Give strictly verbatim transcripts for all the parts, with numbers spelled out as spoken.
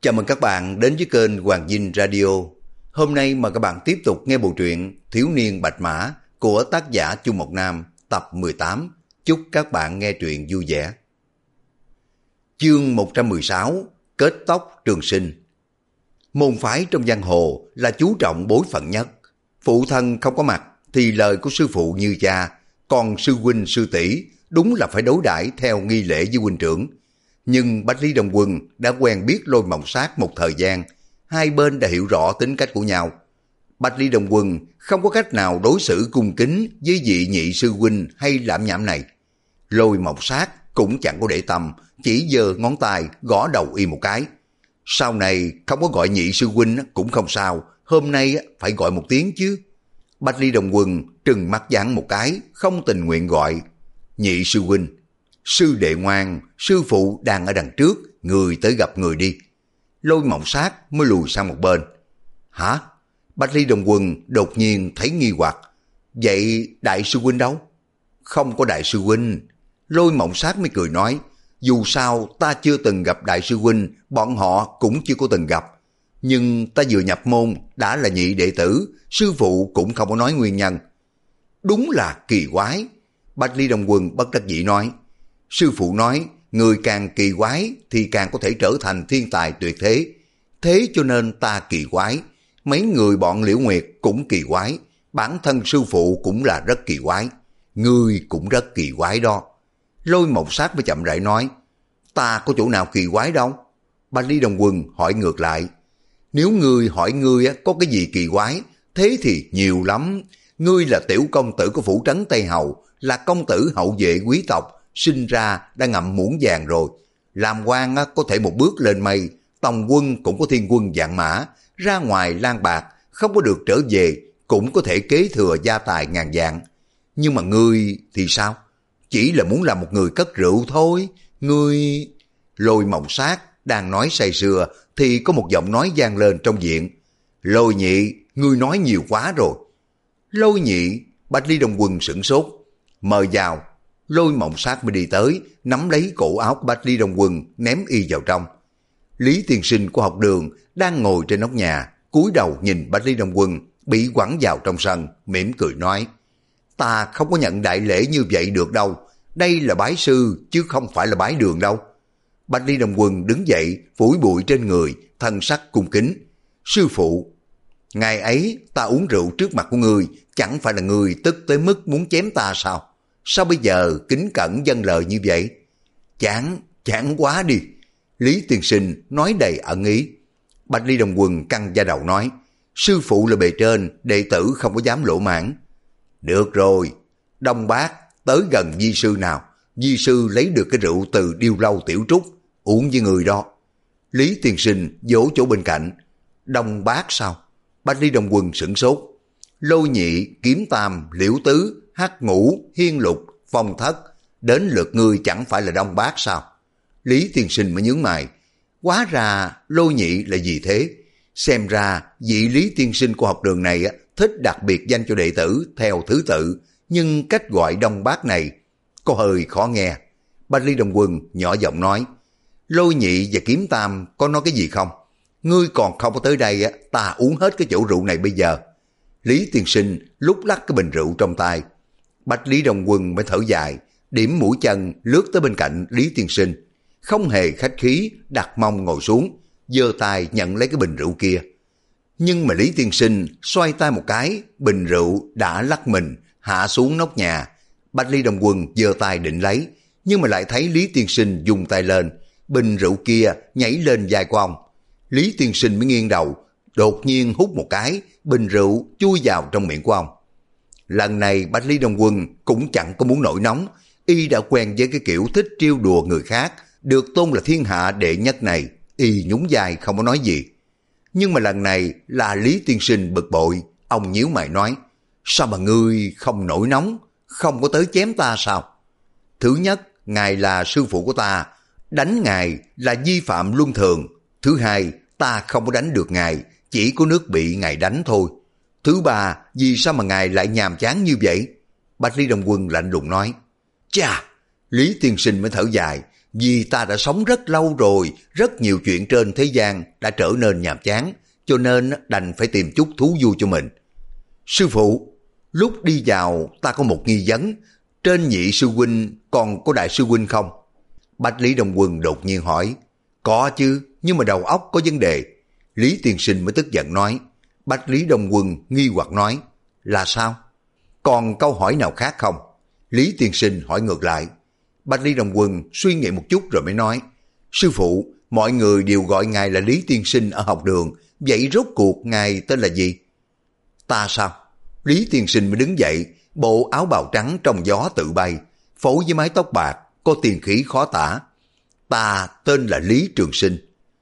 Chào mừng các bạn đến với kênh Hoàng Dinh Radio. Hôm nay mời các bạn tiếp tục nghe bộ truyện Thiếu niên Bạch Mã của tác giả Chu Mộc Nam tập mười tám. Chúc các bạn nghe truyện vui vẻ. Chương một trăm mười sáu. Kết tóc trường sinh. Môn phái trong giang hồ là chú trọng bối phận nhất. Phụ thân không có mặt thì lời của sư phụ như cha, còn sư huynh sư tỷ đúng là phải đối đãi theo nghi lễ với huynh trưởng. Nhưng Bách Lý Đông Quân đã quen biết Lôi Mộng Sát một thời gian, hai bên đã hiểu rõ tính cách của nhau. Bách Lý Đông Quân không có cách nào đối xử cung kính với vị nhị sư huynh hay lảm nhảm này. Lôi Mộng Sát cũng chẳng có để tâm, chỉ giơ ngón tay gõ đầu y một cái. Sau này không có gọi nhị sư huynh cũng không sao, hôm nay phải gọi một tiếng chứ. Bách Lý Đông Quân trừng mắt giáng một cái, không tình nguyện gọi. Nhị sư huynh. Sư đệ ngoan, sư phụ đang ở đằng trước, người tới gặp người đi. Lôi Mộng Sát mới lùi sang một bên. Hả? Bách Lý Đông Quân đột nhiên thấy nghi hoặc. Vậy đại sư huynh đâu? Không có đại sư huynh. Lôi Mộng Sát mới cười nói, dù sao ta chưa từng gặp đại sư huynh, bọn họ cũng chưa có từng gặp. Nhưng ta vừa nhập môn đã là nhị đệ tử, sư phụ cũng không có nói nguyên nhân. Đúng là kỳ quái. Bách Lý Đông Quân bất đắc dĩ nói, sư phụ nói, người càng kỳ quái thì càng có thể trở thành thiên tài tuyệt thế. Thế cho nên ta kỳ quái, mấy người bọn Liễu Nguyệt cũng kỳ quái, bản thân sư phụ cũng là rất kỳ quái. Ngươi cũng rất kỳ quái đó. Lôi Mộng Sát mới chậm rãi nói, ta có chỗ nào kỳ quái đâu? Bách Lý Đông Quân hỏi ngược lại, nếu ngươi hỏi ngươi có cái gì kỳ quái, thế thì nhiều lắm. Ngươi là tiểu công tử của phủ trấn Tây Hầu, là công tử hậu vệ quý tộc, sinh ra đã ngậm muỗng vàng rồi. Làm quan có thể một bước lên mây, tòng quân cũng có thiên quân vạn mã, ra ngoài lang bạc, không có được trở về, cũng có thể kế thừa gia tài ngàn vạn. Nhưng mà ngươi thì sao? Chỉ là muốn làm một người cất rượu thôi. Ngươi... Lôi Mộng Sát đang nói say sưa thì có một giọng nói vang lên trong viện. Lôi nhị, ngươi nói nhiều quá rồi. Lôi nhị, Bách Lý Đông Quân sửng sốt. Mời vào. Lôi Mộng Sát mới đi tới, nắm lấy cổ áo của Bách Lý Đông Quân, ném y vào trong. Lý tiên sinh của học đường đang ngồi trên nóc nhà, cúi đầu nhìn Bách Lý Đông Quân, bị quẳng vào trong sân, mỉm cười nói, ta không có nhận đại lễ như vậy được đâu, đây là bái sư chứ không phải là bái đường đâu. Bách Lý Đông Quân đứng dậy, phủi bụi trên người, thân sắc cung kính. Sư phụ, ngày ấy ta uống rượu trước mặt của ngươi, chẳng phải là ngươi tức tới mức muốn chém ta sao? Sao bây giờ kính cẩn dâng lời như vậy? Chán, chán quá đi. Lý tiên sinh nói đầy ẩn ý. Bách Lý Đông Quân căng da đầu nói, sư phụ là bề trên, đệ tử không có dám lỗ mãn. Được rồi, Đông Bác tới gần di sư nào, di sư lấy được cái rượu từ Điêu Lâu Tiểu Trúc, uống với người đó. Lý tiên sinh vỗ chỗ bên cạnh. Đông Bác sao? Bách Lý Đông Quân sửng sốt. Lôi nhị, Kiếm Tam, Liễu Tứ, Hắc Ngũ, Hiên Lục, Phong Thất, đến lượt ngươi chẳng phải là Đông Bác sao? Lý tiên sinh mới nhướng mày. Hóa ra Lôi nhị là gì thế? Xem ra vị Lý tiên sinh của học đường này thích đặc biệt danh cho đệ tử theo thứ tự, nhưng cách gọi Đông Bác này có hơi khó nghe. Bách Lý Đông Quân nhỏ giọng nói, Lôi nhị và Kiếm Tam có nói cái gì không? Ngươi còn không có tới đây, ta uống hết cái chỗ rượu này bây giờ. Lý tiên sinh lúc lắc cái bình rượu trong tay. Bách Lý Đông Quân mới thở dài, điểm mũi chân lướt tới bên cạnh Lý tiên sinh, không hề khách khí đặt mông ngồi xuống, giơ tay nhận lấy cái bình rượu kia. Nhưng mà Lý tiên sinh xoay tay một cái, bình rượu đã lắc mình hạ xuống nóc nhà. Bách Lý Đông Quân giơ tay định lấy, nhưng mà lại thấy Lý tiên sinh dùng tay lên, bình rượu kia nhảy lên vai của ông. Lý tiên sinh mới nghiêng đầu, đột nhiên hút một cái, bình rượu chui vào trong miệng của ông. Lần này Bách Lý Đông Quân cũng chẳng có muốn nổi nóng, y đã quen với cái kiểu thích trêu đùa người khác, được tôn là thiên hạ đệ nhất này, y nhún vai không có nói gì. Nhưng mà lần này là Lý tiên sinh bực bội, ông nhíu mày nói, sao mà ngươi không nổi nóng, không có tới chém ta sao? Thứ nhất, ngài là sư phụ của ta, đánh ngài là vi phạm luân thường. Thứ hai, ta không có đánh được ngài, chỉ có nước bị ngài đánh thôi. Thứ ba, vì sao mà ngài lại nhàm chán như vậy? Bách Lý Đông Quân lạnh lùng nói. Chà, Lý tiên sinh mới thở dài, Vì ta đã sống rất lâu rồi, rất nhiều chuyện trên thế gian đã trở nên nhàm chán, cho nên đành phải tìm chút thú vui cho mình. Sư phụ, lúc đi vào ta có một nghi vấn, trên nhị sư huynh còn có đại sư huynh không? Bách Lý Đông Quân đột nhiên hỏi. Có chứ, nhưng mà đầu óc có vấn đề. Lý Tiên Sinh mới tức giận nói. Bách Lý Đông Quân nghi hoặc nói. Là sao? Còn câu hỏi nào khác không? Lý Tiên Sinh hỏi ngược lại. Bách Lý Đông Quân suy nghĩ một chút rồi mới nói. Sư phụ, mọi người đều gọi ngài là Lý Tiên Sinh ở học đường, vậy rốt cuộc ngài tên là gì? Ta sao? Lý Tiên Sinh mới đứng dậy, bộ áo bào trắng trong gió tự bay, phối với mái tóc bạc, có tiền khí khó tả. Ta tên là Lý Trường Sinh.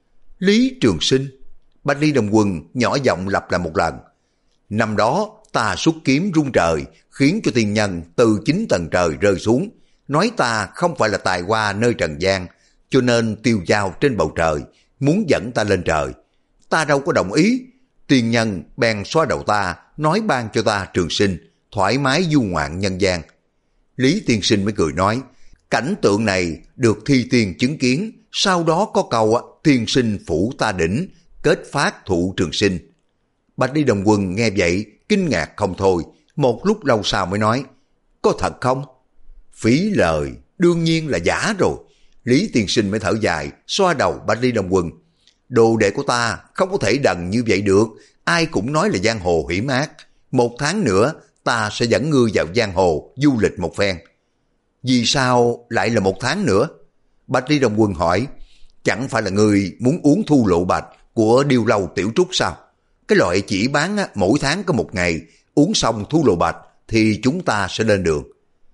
Lý Trường Sinh? Bách Lý Đông Quân nhỏ giọng lặp lại một lần. Năm đó ta xuất kiếm rung trời, khiến cho tiên nhân từ chín tầng trời rơi xuống, nói ta không phải là tài hoa nơi trần gian, cho nên tiêu dao trên bầu trời, muốn dẫn ta lên trời. Ta đâu có đồng ý. Tiên nhân bèn xóa đầu ta, nói ban cho ta trường sinh, thoải mái du ngoạn nhân gian. Lý Tiên Sinh mới cười nói, cảnh tượng này được thi tiên chứng kiến, sau đó có câu tiên sinh phủ ta đỉnh, kết phát thụ trường sinh. Bách Lý Đông Quân nghe vậy, kinh ngạc không thôi, một lúc lâu sau mới nói, có thật không? Phí lời, đương nhiên là giả rồi. Lý Tiên Sinh mới thở dài, xoa đầu Bách Lý Đông Quân. Đồ đệ của ta không có thể đần như vậy được, ai cũng nói là giang hồ hiểm ác. Một tháng nữa, ta sẽ dẫn ngươi vào giang hồ du lịch một phen. Vì sao lại là một tháng nữa? Bách Lý Đông Quân hỏi, chẳng phải là ngươi muốn uống thu lộ bạch của Điêu Lâu Tiểu Trúc sao? Cái loại chỉ bán mỗi tháng có một ngày, uống xong thu lộ bạch thì chúng ta sẽ lên đường.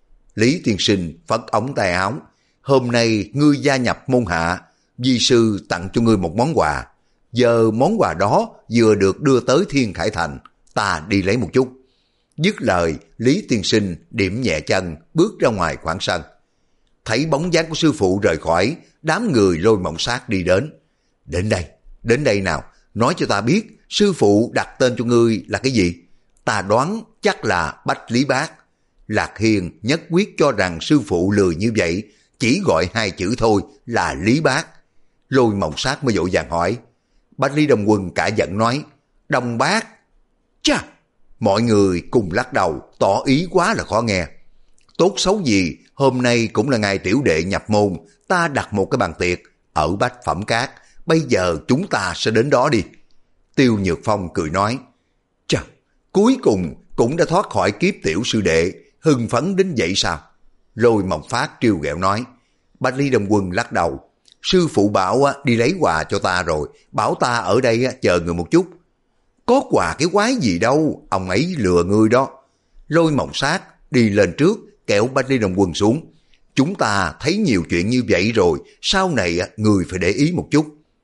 Lý Tiên Sinh phất ống tay áo, hôm nay ngươi gia nhập môn hạ, vi sư tặng cho ngươi một món quà. Giờ món quà đó vừa được đưa tới Thiên Khải Thành, ta đi lấy một chút. Dứt lời, Lý Tiên Sinh điểm nhẹ chân, bước ra ngoài khoảng sân. Thấy bóng dáng của sư phụ rời khỏi, đám người Lôi Mộng Sát đi đến. Đến đây, đến đây nào, nói cho ta biết, sư phụ đặt tên cho ngươi là cái gì? Ta đoán chắc là Bách Lý Bác. Lạc Hiền nhất quyết cho rằng sư phụ lười như vậy, chỉ gọi hai chữ thôi là Lý Bác. Lôi Mộng Sát mới vội vàng hỏi. Bách Lý Đông Quân cả giận nói, Đông Bác. Chà! Mọi người cùng lắc đầu, tỏ ý quá là khó nghe. Tốt xấu gì, hôm nay cũng là ngày tiểu đệ nhập môn, ta đặt một cái bàn tiệc ở Bách Phẩm Cát, bây giờ chúng ta sẽ đến đó đi. Tiêu Nhược Phong cười nói, chà, cuối cùng cũng đã thoát khỏi kiếp tiểu sư đệ, hưng phấn đến vậy sao? Lôi Mộng Phát trêu ghẹo nói. Bách Lý Đông Quân lắc đầu, sư phụ bảo đi lấy quà cho ta rồi, bảo ta ở đây chờ người một chút. Có quà cái quái gì đâu, ông ấy lừa ngươi đó. Lôi Mộng Sát đi lên trước, kéo Bách Lý Đông Quân xuống. Chúng ta thấy nhiều chuyện như vậy rồi, sau này người phải để ý một chút.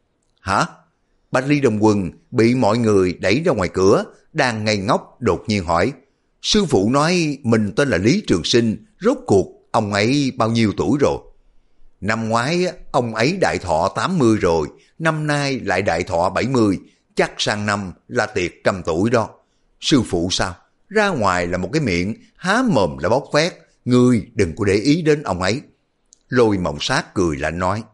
Hả? Bách Lý Đông Quân bị mọi người đẩy ra ngoài cửa, đang ngây ngốc đột nhiên hỏi. Sư phụ nói mình tên là Lý Trường Sinh, rốt cuộc ông ấy bao nhiêu tuổi rồi? Năm ngoái ông ấy đại thọ tám mươi rồi, năm nay lại đại thọ bảy mươi, chắc sang năm là tiệc trăm tuổi đó. Sư phụ sao? Ra ngoài là một cái miệng, há mồm là bóc phét, ngươi đừng có để ý đến ông ấy. Lôi Mộng Sát cười lạnh nói.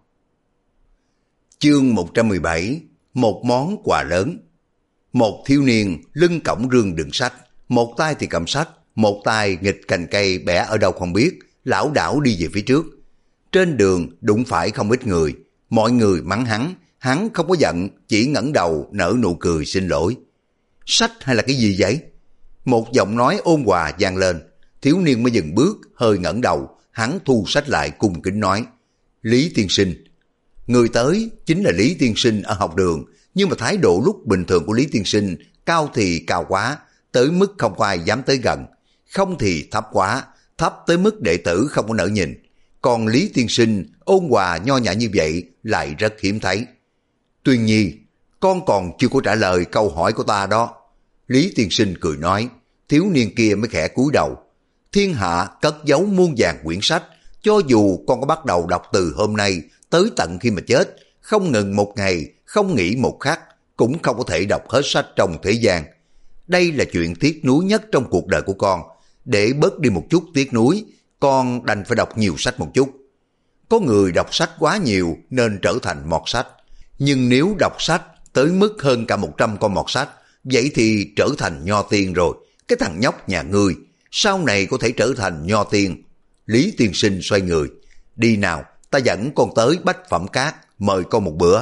Chương một trăm mười bảy, một món quà lớn. Một thiếu niên lưng cõng rương đựng sách, một tay thì cầm sách, một tay nghịch cành cây bẻ ở đâu không biết, lảo đảo đi về phía trước. Trên đường đụng phải không ít người, mọi người mắng hắn, hắn không có giận, chỉ ngẩng đầu nở nụ cười xin lỗi. Sách hay là cái gì vậy? Một giọng nói ôn hòa vang lên, thiếu niên mới dừng bước, hơi ngẩng đầu, hắn thu sách lại cung kính nói. Lý tiên sinh. Người tới chính là Lý tiên sinh ở học đường, nhưng mà thái độ lúc bình thường của Lý tiên sinh cao thì cao quá, tới mức không có ai dám tới gần, không thì thấp quá, thấp tới mức đệ tử không có nỡ nhìn. Còn Lý tiên sinh ôn hòa nho nhã như vậy lại rất hiếm thấy. Tuy nhiên, con còn chưa có trả lời câu hỏi của ta đó. Lý tiên sinh cười nói, thiếu niên kia mới khẽ cúi đầu. Thiên hạ cất giấu muôn vàn quyển sách, cho dù con có bắt đầu đọc từ hôm nay tới tận khi mà chết, không ngừng một ngày, không nghỉ một khắc, cũng không có thể đọc hết sách trong thế gian. Đây là chuyện tiếc nuối nhất trong cuộc đời của con. Để bớt đi một chút tiếc nuối, con đành phải đọc nhiều sách một chút. Có người đọc sách quá nhiều nên trở thành mọt sách. Nhưng nếu đọc sách tới mức hơn cả một trăm con mọt sách, vậy thì trở thành nho tiên rồi. Cái thằng nhóc nhà ngươi, sau này có thể trở thành nho tiên. Lý tiên sinh xoay người. Đi nào, ta dẫn con tới Bách Phẩm Cát, mời con một bữa.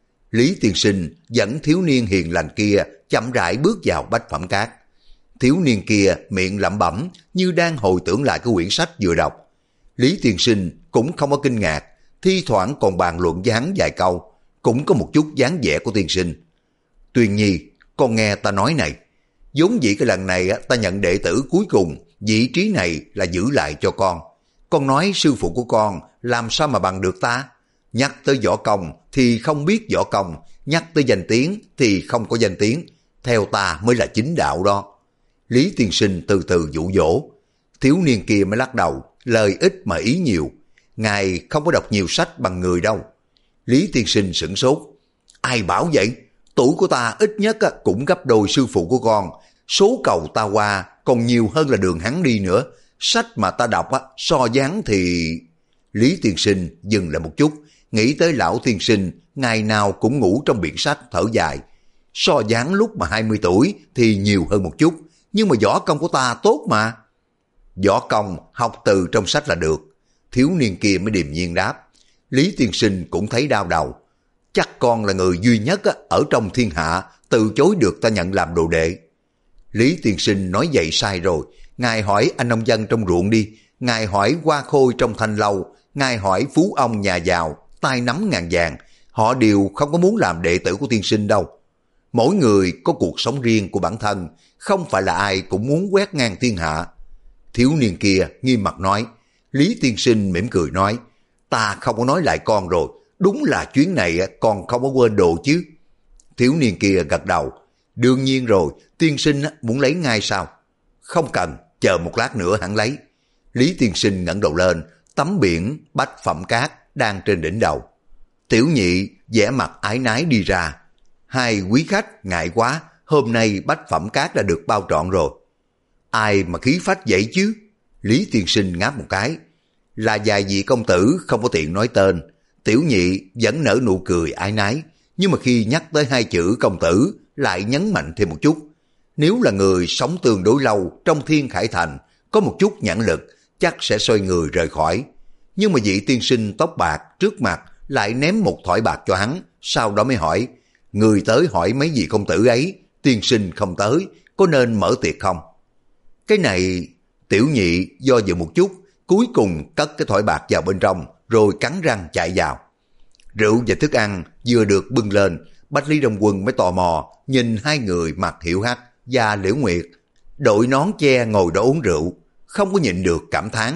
Lý tiên sinh dẫn thiếu niên hiền lành kia chậm rãi bước vào Bách Phẩm Cát. Thiếu niên kia miệng lẩm bẩm như đang hồi tưởng lại cái quyển sách vừa đọc. Lý tiên sinh cũng không có kinh ngạc, thi thoảng còn bàn luận với hắn vài câu, cũng có một chút dáng vẻ của tiên sinh. Tuyền Nhi, con nghe ta nói này, vốn dĩ cái lần này ta nhận đệ tử cuối cùng, vị trí này là giữ lại cho con. Con nói sư phụ của con làm sao mà bằng được ta? Nhắc tới võ công thì không biết võ công, nhắc tới danh tiếng thì không có danh tiếng, theo ta mới là chính đạo đó. Lý tiên sinh từ từ dụ dỗ. Thiếu niên kia mới lắc đầu, lời ít mà ý nhiều. Ngài không có đọc nhiều sách bằng người đâu. Lý tiên sinh sửng sốt. Ai bảo vậy? Tuổi của ta ít nhất cũng gấp đôi sư phụ của con. Số cầu ta qua còn nhiều hơn là đường hắn đi nữa. Sách mà ta đọc so dáng thì... Lý tiên sinh dừng lại một chút, nghĩ tới lão tiên sinh ngày nào cũng ngủ trong biển sách, thở dài. So dáng lúc mà hai mươi tuổi thì nhiều hơn một chút, nhưng mà võ công của ta tốt mà. Võ công học từ trong sách là được. Thiếu niên kia mới điềm nhiên đáp. Lý tiên sinh cũng thấy đau đầu. Chắc con là người duy nhất ở trong thiên hạ từ chối được ta nhận làm đồ đệ. Lý tiên sinh nói vậy sai rồi. Ngài hỏi anh nông dân trong ruộng đi, ngài hỏi hoa khôi trong thanh lâu, ngài hỏi phú ông nhà giàu, tay nắm ngàn vàng, họ đều không có muốn làm đệ tử của tiên sinh đâu. Mỗi người có cuộc sống riêng của bản thân, không phải là ai cũng muốn quét ngang thiên hạ. Thiếu niên kia nghiêm mặt nói. Lý tiên sinh mỉm cười nói, ta không có nói lại con rồi, đúng là chuyến này con không có quên đồ chứ. Thiếu niên kia gật đầu, đương nhiên rồi, tiên sinh muốn lấy ngay sao? Không cần, chờ một lát nữa hẳn lấy. Lý tiên sinh ngẩng đầu lên, tấm biển Bách Phẩm Cát đang trên đỉnh đầu. Tiểu nhị vẻ mặt ái nái đi ra. Hai quý khách ngại quá, hôm nay Bách Phẩm Cát đã được bao trọn rồi. Ai mà khí phách vậy chứ? Lý tiên sinh ngáp một cái. Là vài vị công tử không có tiện nói tên. Tiểu nhị vẫn nở nụ cười ái nái, nhưng mà khi nhắc tới hai chữ công tử lại nhấn mạnh thêm một chút. Nếu là người sống tương đối lâu trong Thiên Khải Thành, có một chút nhãn lực, chắc sẽ xoay người rời khỏi. Nhưng mà vị tiên sinh tóc bạc trước mặt lại ném một thỏi bạc cho hắn, sau đó mới hỏi, người tới hỏi mấy vị công tử ấy, tiên sinh không tới, có nên mở tiệc không? Cái này, tiểu nhị do dự một chút, cuối cùng cất cái thỏi bạc vào bên trong, rồi cắn răng chạy vào. Rượu và thức ăn vừa được bưng lên, Bách Lý Đông Quân mới tò mò nhìn hai người Mạc Hiểu Hắc và Liễu Nguyệt đội nón che ngồi đó uống rượu, không có nhịn được cảm thán.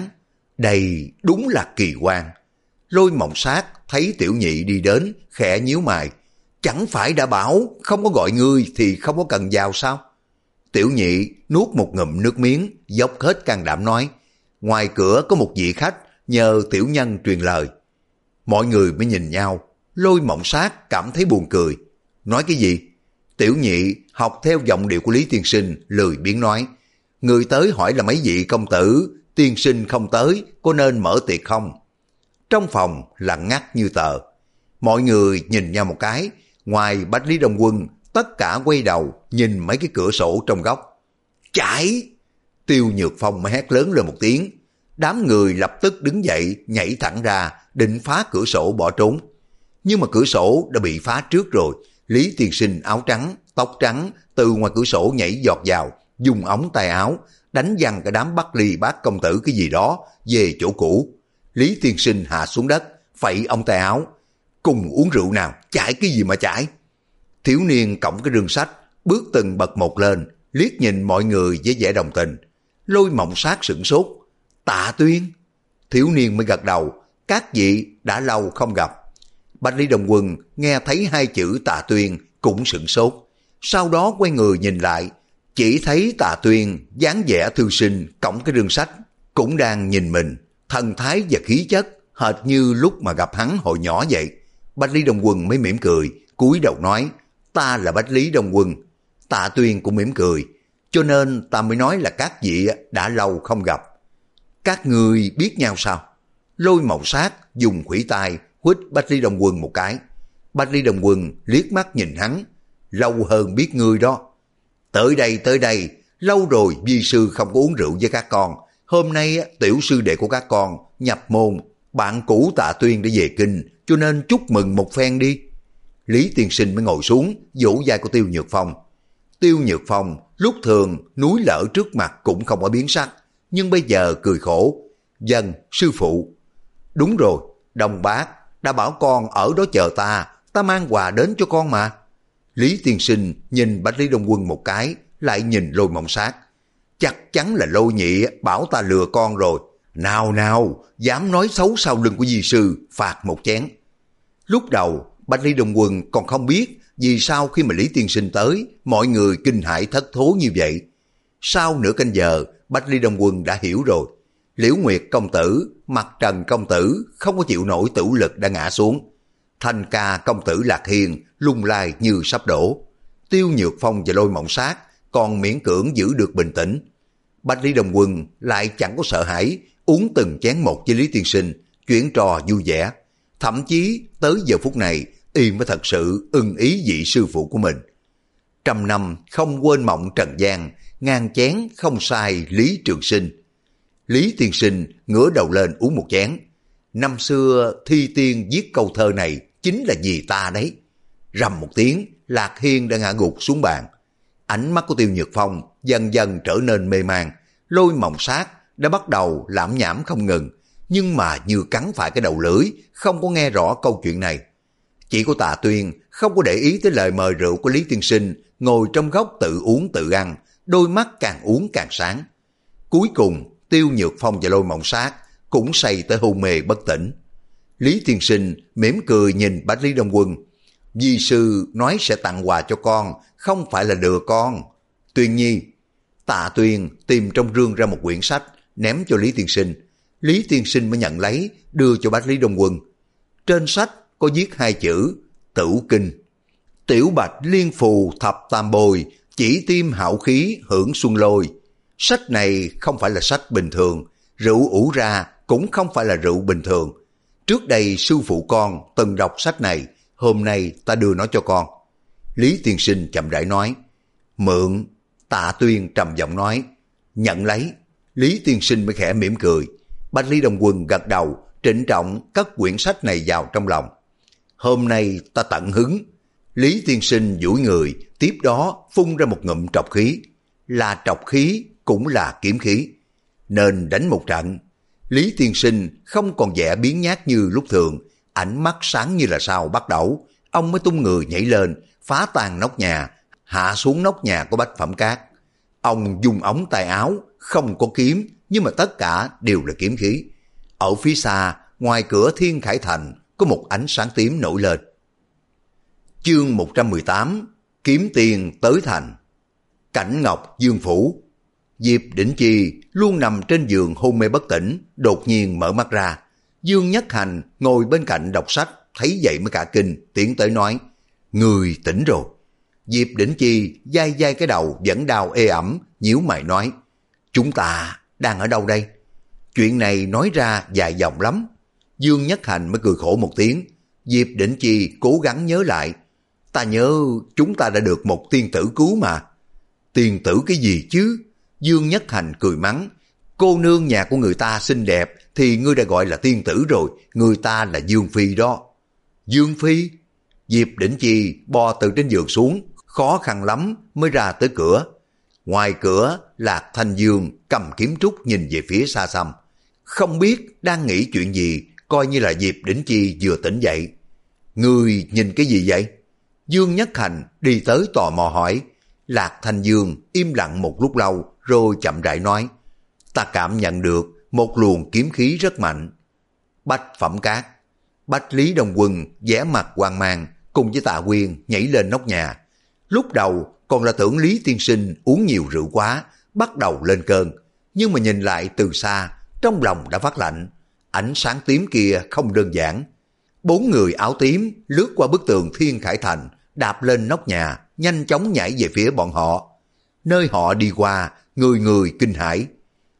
Đây đúng là kỳ quan. Lôi Mộng Sát thấy tiểu nhị đi đến, khẽ nhíu mày. Chẳng phải đã bảo không có gọi ngươi thì không có cần vào sao? Tiểu nhị nuốt một ngụm nước miếng, dốc hết can đảm nói. Ngoài cửa có một vị khách nhờ tiểu nhân truyền lời. Mọi người mới nhìn nhau. Lôi Mộng Sát cảm thấy buồn cười. Nói cái gì? Tiểu nhị học theo giọng điệu của Lý tiên sinh, lười biếng nói. Người tới hỏi là mấy vị công tử, tiên sinh không tới, có nên mở tiệc không? Trong phòng lặng ngắt như tờ. Mọi người nhìn nhau một cái, ngoài Bách Lý Đông Quân, tất cả quay đầu nhìn mấy cái cửa sổ trong góc. Chạy! Tiêu Nhược Phong mới hét lớn lên một tiếng. Đám người lập tức đứng dậy, nhảy thẳng ra, định phá cửa sổ bỏ trốn. Nhưng mà cửa sổ đã bị phá trước rồi. Lý tiên sinh áo trắng, tóc trắng từ ngoài cửa sổ nhảy giọt vào, dùng ống tay áo đánh văng cả đám Bắc Ly bác công tử cái gì đó về chỗ cũ. Lý tiên sinh hạ xuống đất, phẩy ống tay áo. Cùng uống rượu nào, chạy cái gì mà chạy? Thiếu niên cõng cái rương sách, bước từng bậc một lên, liếc nhìn mọi người với vẻ đồng tình. Lôi Mộng Sát sửng sốt. Tạ Tuyên? Thiếu niên mới gật đầu. Các vị đã lâu không gặp. Bách Lý Đông Quân nghe thấy hai chữ Tạ Tuyên cũng sửng sốt. Sau đó quay người nhìn lại, chỉ thấy Tạ Tuyên dáng vẻ thư sinh cõng cái rương sách, cũng đang nhìn mình, thần thái và khí chất hệt như lúc mà gặp hắn hồi nhỏ vậy. Bách Lý Đông Quân mới mỉm cười, cúi đầu nói, ta là Bách Lý Đông Quân. Tạ Tuyên cũng mỉm cười, cho nên ta mới nói là các vị đã lâu không gặp. Các người biết nhau sao? Lôi Mộng Sát dùng khuỷu tay huýt Bách Lý Đông Quân một cái. Bách Lý Đông Quân liếc mắt nhìn hắn, lâu hơn biết ngươi đó. Tới đây, tới đây, lâu rồi vi sư không có uống rượu với các con. Hôm nay tiểu sư đệ của các con nhập môn, bạn cũ Tạ Tuyên đã về kinh, cho nên chúc mừng một phen đi. Lý Tiên Sinh mới ngồi xuống, vỗ vai của Tiêu Nhược Phong. Tiêu Nhược Phong lúc thường núi lở trước mặt cũng không có biến sắc, nhưng bây giờ cười khổ. Dân, sư phụ. Đúng rồi, Đông Bác đã bảo con ở đó chờ ta, ta mang quà đến cho con mà. Lý Tiên Sinh nhìn Bách Lý Đông Quân một cái, lại nhìn Lôi Mộng Sát. Chắc chắn là Lôi Nhị bảo ta lừa con rồi. Nào nào, dám nói xấu sau lưng của di sư, phạt một chén. Lúc đầu, Bách Lý Đông Quân còn không biết vì sao khi mà Lý Tiên Sinh tới, mọi người kinh hãi thất thố như vậy. Sau nửa canh giờ, Bách Lý Đông Quân đã hiểu rồi. Liễu Nguyệt công tử, Mặt Trần công tử không có chịu nổi tử lực đã ngã xuống. Thanh Ca công tử Lạc Hiền lung lay như sắp đổ. Tiêu Nhược Phong và Lôi Mộng Sát còn miễn cưỡng giữ được bình tĩnh. Bách Lý Đông Quân lại chẳng có sợ hãi, uống từng chén một với Lý Tiên Sinh, chuyện trò vui vẻ. Thậm chí tới giờ phút này, y mới thật sự ưng ý vị sư phụ của mình. Trăm năm không quên mộng trần gian, ngàn chén không sai Lý Trường Sinh. Lý Tiên Sinh ngửa đầu lên uống một chén. Năm xưa thi tiên viết câu thơ này chính là vì ta đấy. Rầm một tiếng, Lạc Hiên đã ngã gục xuống bàn. Ánh mắt của Tiêu Nhược Phong dần dần trở nên mê man. Lôi Mộng Sát đã bắt đầu lảm nhảm không ngừng, nhưng mà như cắn phải cái đầu lưỡi, không có nghe rõ câu chuyện này. Chỉ có Tạ Tuyên không có để ý tới lời mời rượu của Lý Tiên Sinh, ngồi trong góc tự uống tự ăn, đôi mắt càng uống càng sáng. Cuối cùng, Tiêu Nhược Phong và Lôi Mộng Sát cũng say tới hôn mê bất tỉnh. Lý Tiên Sinh mỉm cười nhìn Bách Lý Đông Quân. Di sư nói sẽ tặng quà cho con, không phải là lừa con. Tuyên nhi. Tạ Tuyên tìm trong rương ra một quyển sách, ném cho Lý Tiên Sinh. Lý Tiên Sinh mới nhận lấy, đưa cho Bách Lý Đông Quân. Trên sách có viết hai chữ Tửu Kinh. Tiểu bạch liên phù thập tam bồi, chỉ tim hảo khí hưởng xuân lôi. Sách này không phải là sách bình thường, rượu ủ ra cũng không phải là rượu bình thường. Trước đây sư phụ con từng đọc sách này, hôm nay ta đưa nó cho con. Lý Tiên Sinh chậm rãi nói. Mượn. Tạ Tuyên trầm giọng nói. Nhận lấy. Lý Tiên Sinh mới khẽ mỉm cười. Bách Lý Đông Quân gật đầu, trịnh trọng cất quyển sách này vào trong lòng. Hôm nay ta tận hứng. Lý Tiên Sinh duỗi người, tiếp đó phun ra một ngụm trọc khí. Là trọc khí cũng là kiếm khí. Nên đánh một trận. Lý Tiên Sinh không còn vẻ biến nhát như lúc thường, ánh mắt sáng như là sao bắt đầu. Ông mới tung người nhảy lên, phá tan nóc nhà, hạ xuống nóc nhà của Bách Phẩm Cát. Ông dùng ống tay áo, không có kiếm, nhưng mà tất cả đều là kiếm khí. Ở phía xa, ngoài cửa Thiên Khải Thành, có một ánh sáng tím nổi lên. Chương một trăm mười tám, Kiếm Tiền tới thành. Cảnh Ngọc Dương Phủ. Diệp Đỉnh Chi luôn nằm trên giường hôn mê bất tỉnh, đột nhiên mở mắt ra. Dương Nhất Hành ngồi bên cạnh đọc sách, thấy vậy mới cả kinh, tiến tới nói. Người tỉnh rồi. Diệp Đỉnh Chi dai dai cái đầu vẫn đau ê ẩm, nhíu mày nói. Chúng ta đang ở đâu đây? Chuyện này nói ra dài dòng lắm. Dương Nhất Hành mới cười khổ một tiếng. Diệp Đỉnh Chi cố gắng nhớ lại. Ta nhớ chúng ta đã được một tiên tử cứu mà. Tiên tử cái gì chứ? Dương Nhất Hành cười mắng. Cô nương nhà của người ta xinh đẹp thì ngươi đã gọi là tiên tử rồi, người ta là Dương Phi đó. Dương Phi? Diệp Đỉnh Chi bò từ trên giường xuống, khó khăn lắm mới ra tới cửa. Ngoài cửa, Lạc Thanh Dương cầm kiếm trúc nhìn về phía xa xăm. Không biết đang nghĩ chuyện gì, coi như là Diệp Đỉnh Chi vừa tỉnh dậy. Ngươi nhìn cái gì vậy? Dương Nhất Hành đi tới tò mò hỏi. Lạc Thanh Dương im lặng một lúc lâu rồi chậm rãi nói. Ta cảm nhận được một luồng kiếm khí rất mạnh. Bách Phẩm Cát. Bách Lý Đông Quân vẻ mặt hoang mang cùng với Tạ Quyên nhảy lên nóc nhà. Lúc đầu còn là tưởng Lý Tiên Sinh uống nhiều rượu quá, bắt đầu lên cơn. Nhưng mà nhìn lại từ xa, trong lòng đã phát lạnh. Ánh sáng tím kia không đơn giản. Bốn người áo tím lướt qua bức tường Thiên Khải Thành, đạp lên nóc nhà, nhanh chóng nhảy về phía bọn họ. Nơi họ đi qua, người người kinh hãi.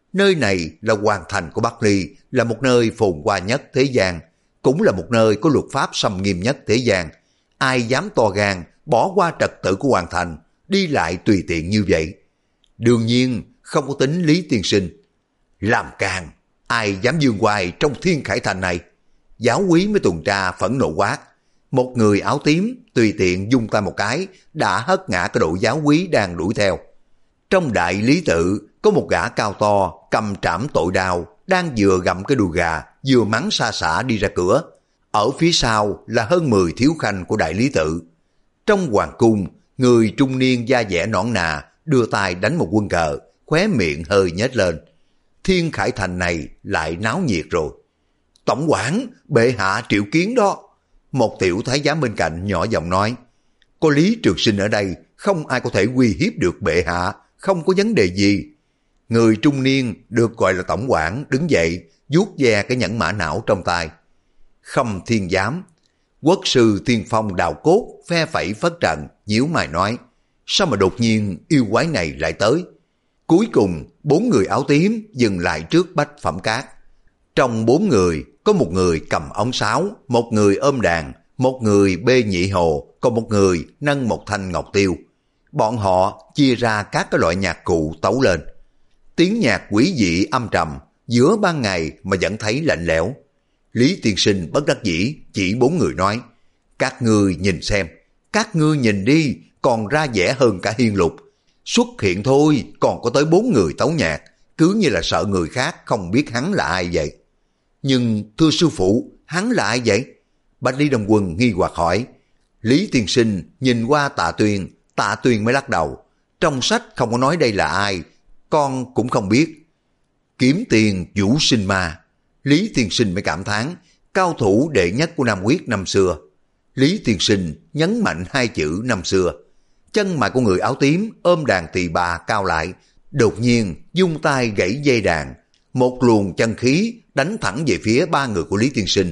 Nơi này là hoàng thành của Bắc Ly, là một nơi phồn hoa nhất thế gian, cũng là một nơi có luật pháp xâm nghiêm nhất thế gian. Ai dám to gan bỏ qua trật tự của hoàng thành, đi lại tùy tiện như vậy? Đương nhiên không có tính Lý tiên sinh. Làm càng, ai dám dương oai trong Thiên Khải Thành này? Giáo úy mới tuần tra phẫn nộ quát. Một người áo tím tùy tiện dung tay một cái đã hất ngã cái đội giáo úy đang đuổi theo. Trong đại lý tự có một gã cao to cầm trảm tội đao, đang vừa gặm cái đùi gà vừa mắng xa xả đi ra cửa. Ở phía sau là hơn mười thiếu khanh của đại lý tự. Trong hoàng cung, người trung niên da dẻ nõn nà đưa tay đánh một quân cờ, khóe miệng hơi nhếch lên. Thiên Khải Thành này lại náo nhiệt rồi. Tổng quản, bệ hạ triệu kiến đó. Một tiểu thái giám bên cạnh nhỏ giọng nói, có Lý Trường Sinh ở đây, không ai có thể uy hiếp được bệ hạ, không có vấn đề gì. Người trung niên được gọi là tổng quản đứng dậy, vuốt ve cái nhẫn mã não trong tay. Khâm Thiên Giám, quốc sư tiên phong đào cốt phe phẩy phất trần, nhíu mày nói, sao mà đột nhiên yêu quái này lại tới? Cuối cùng bốn người áo tím dừng lại trước Bách Phẩm Cát. Trong bốn người có một người cầm ống sáo, một người ôm đàn, một người bê nhị hồ, còn một người nâng một thanh ngọc tiêu. Bọn họ chia ra các cái loại nhạc cụ tấu lên. Tiếng nhạc quỷ dị âm trầm, giữa ban ngày mà vẫn thấy lạnh lẽo. Lý tiên sinh bất đắc dĩ chỉ bốn người nói, các ngươi nhìn xem, các ngươi nhìn đi, còn ra vẻ hơn cả Hiên Lục. Xuất hiện thôi còn có tới bốn người tấu nhạc, cứ như là sợ người khác không biết hắn là ai vậy. Nhưng thưa sư phụ, hắn là ai vậy? Bạch Lý Đông Quân nghi hoặc hỏi. Lý tiên sinh nhìn qua Tạ Tuyên, Tạ Tuyên mới lắc đầu. Trong sách không có nói đây là ai, con cũng không biết. Kiếm tiền Vũ Sinh Ma. Lý tiên sinh mới cảm thán, cao thủ đệ nhất của Nam Quyết năm xưa. Lý tiên sinh nhấn mạnh hai chữ năm xưa. Chân mày của người áo tím ôm đàn tỳ bà cao lại, đột nhiên dung tay gãy dây đàn, một luồng chân khí đánh thẳng về phía ba người của Lý tiên sinh.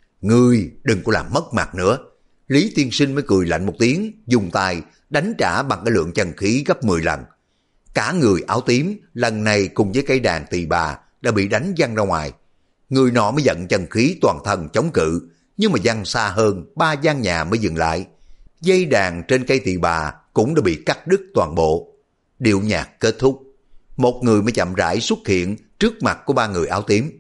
Ngươi đừng có làm mất mặt nữa. Lý tiên sinh mới cười lạnh một tiếng, dùng tay đánh trả bằng cái lượng chân khí gấp mười lần. Cả người áo tím lần này cùng với cây đàn tỳ bà đã bị đánh văng ra ngoài. Người nọ mới giận chân khí toàn thân chống cự, nhưng mà văng xa hơn ba gian nhà mới dừng lại. Dây đàn trên cây tỳ bà cũng đã bị cắt đứt toàn bộ. Điệu nhạc kết thúc, một người mới chậm rãi xuất hiện trước mặt của ba người áo tím.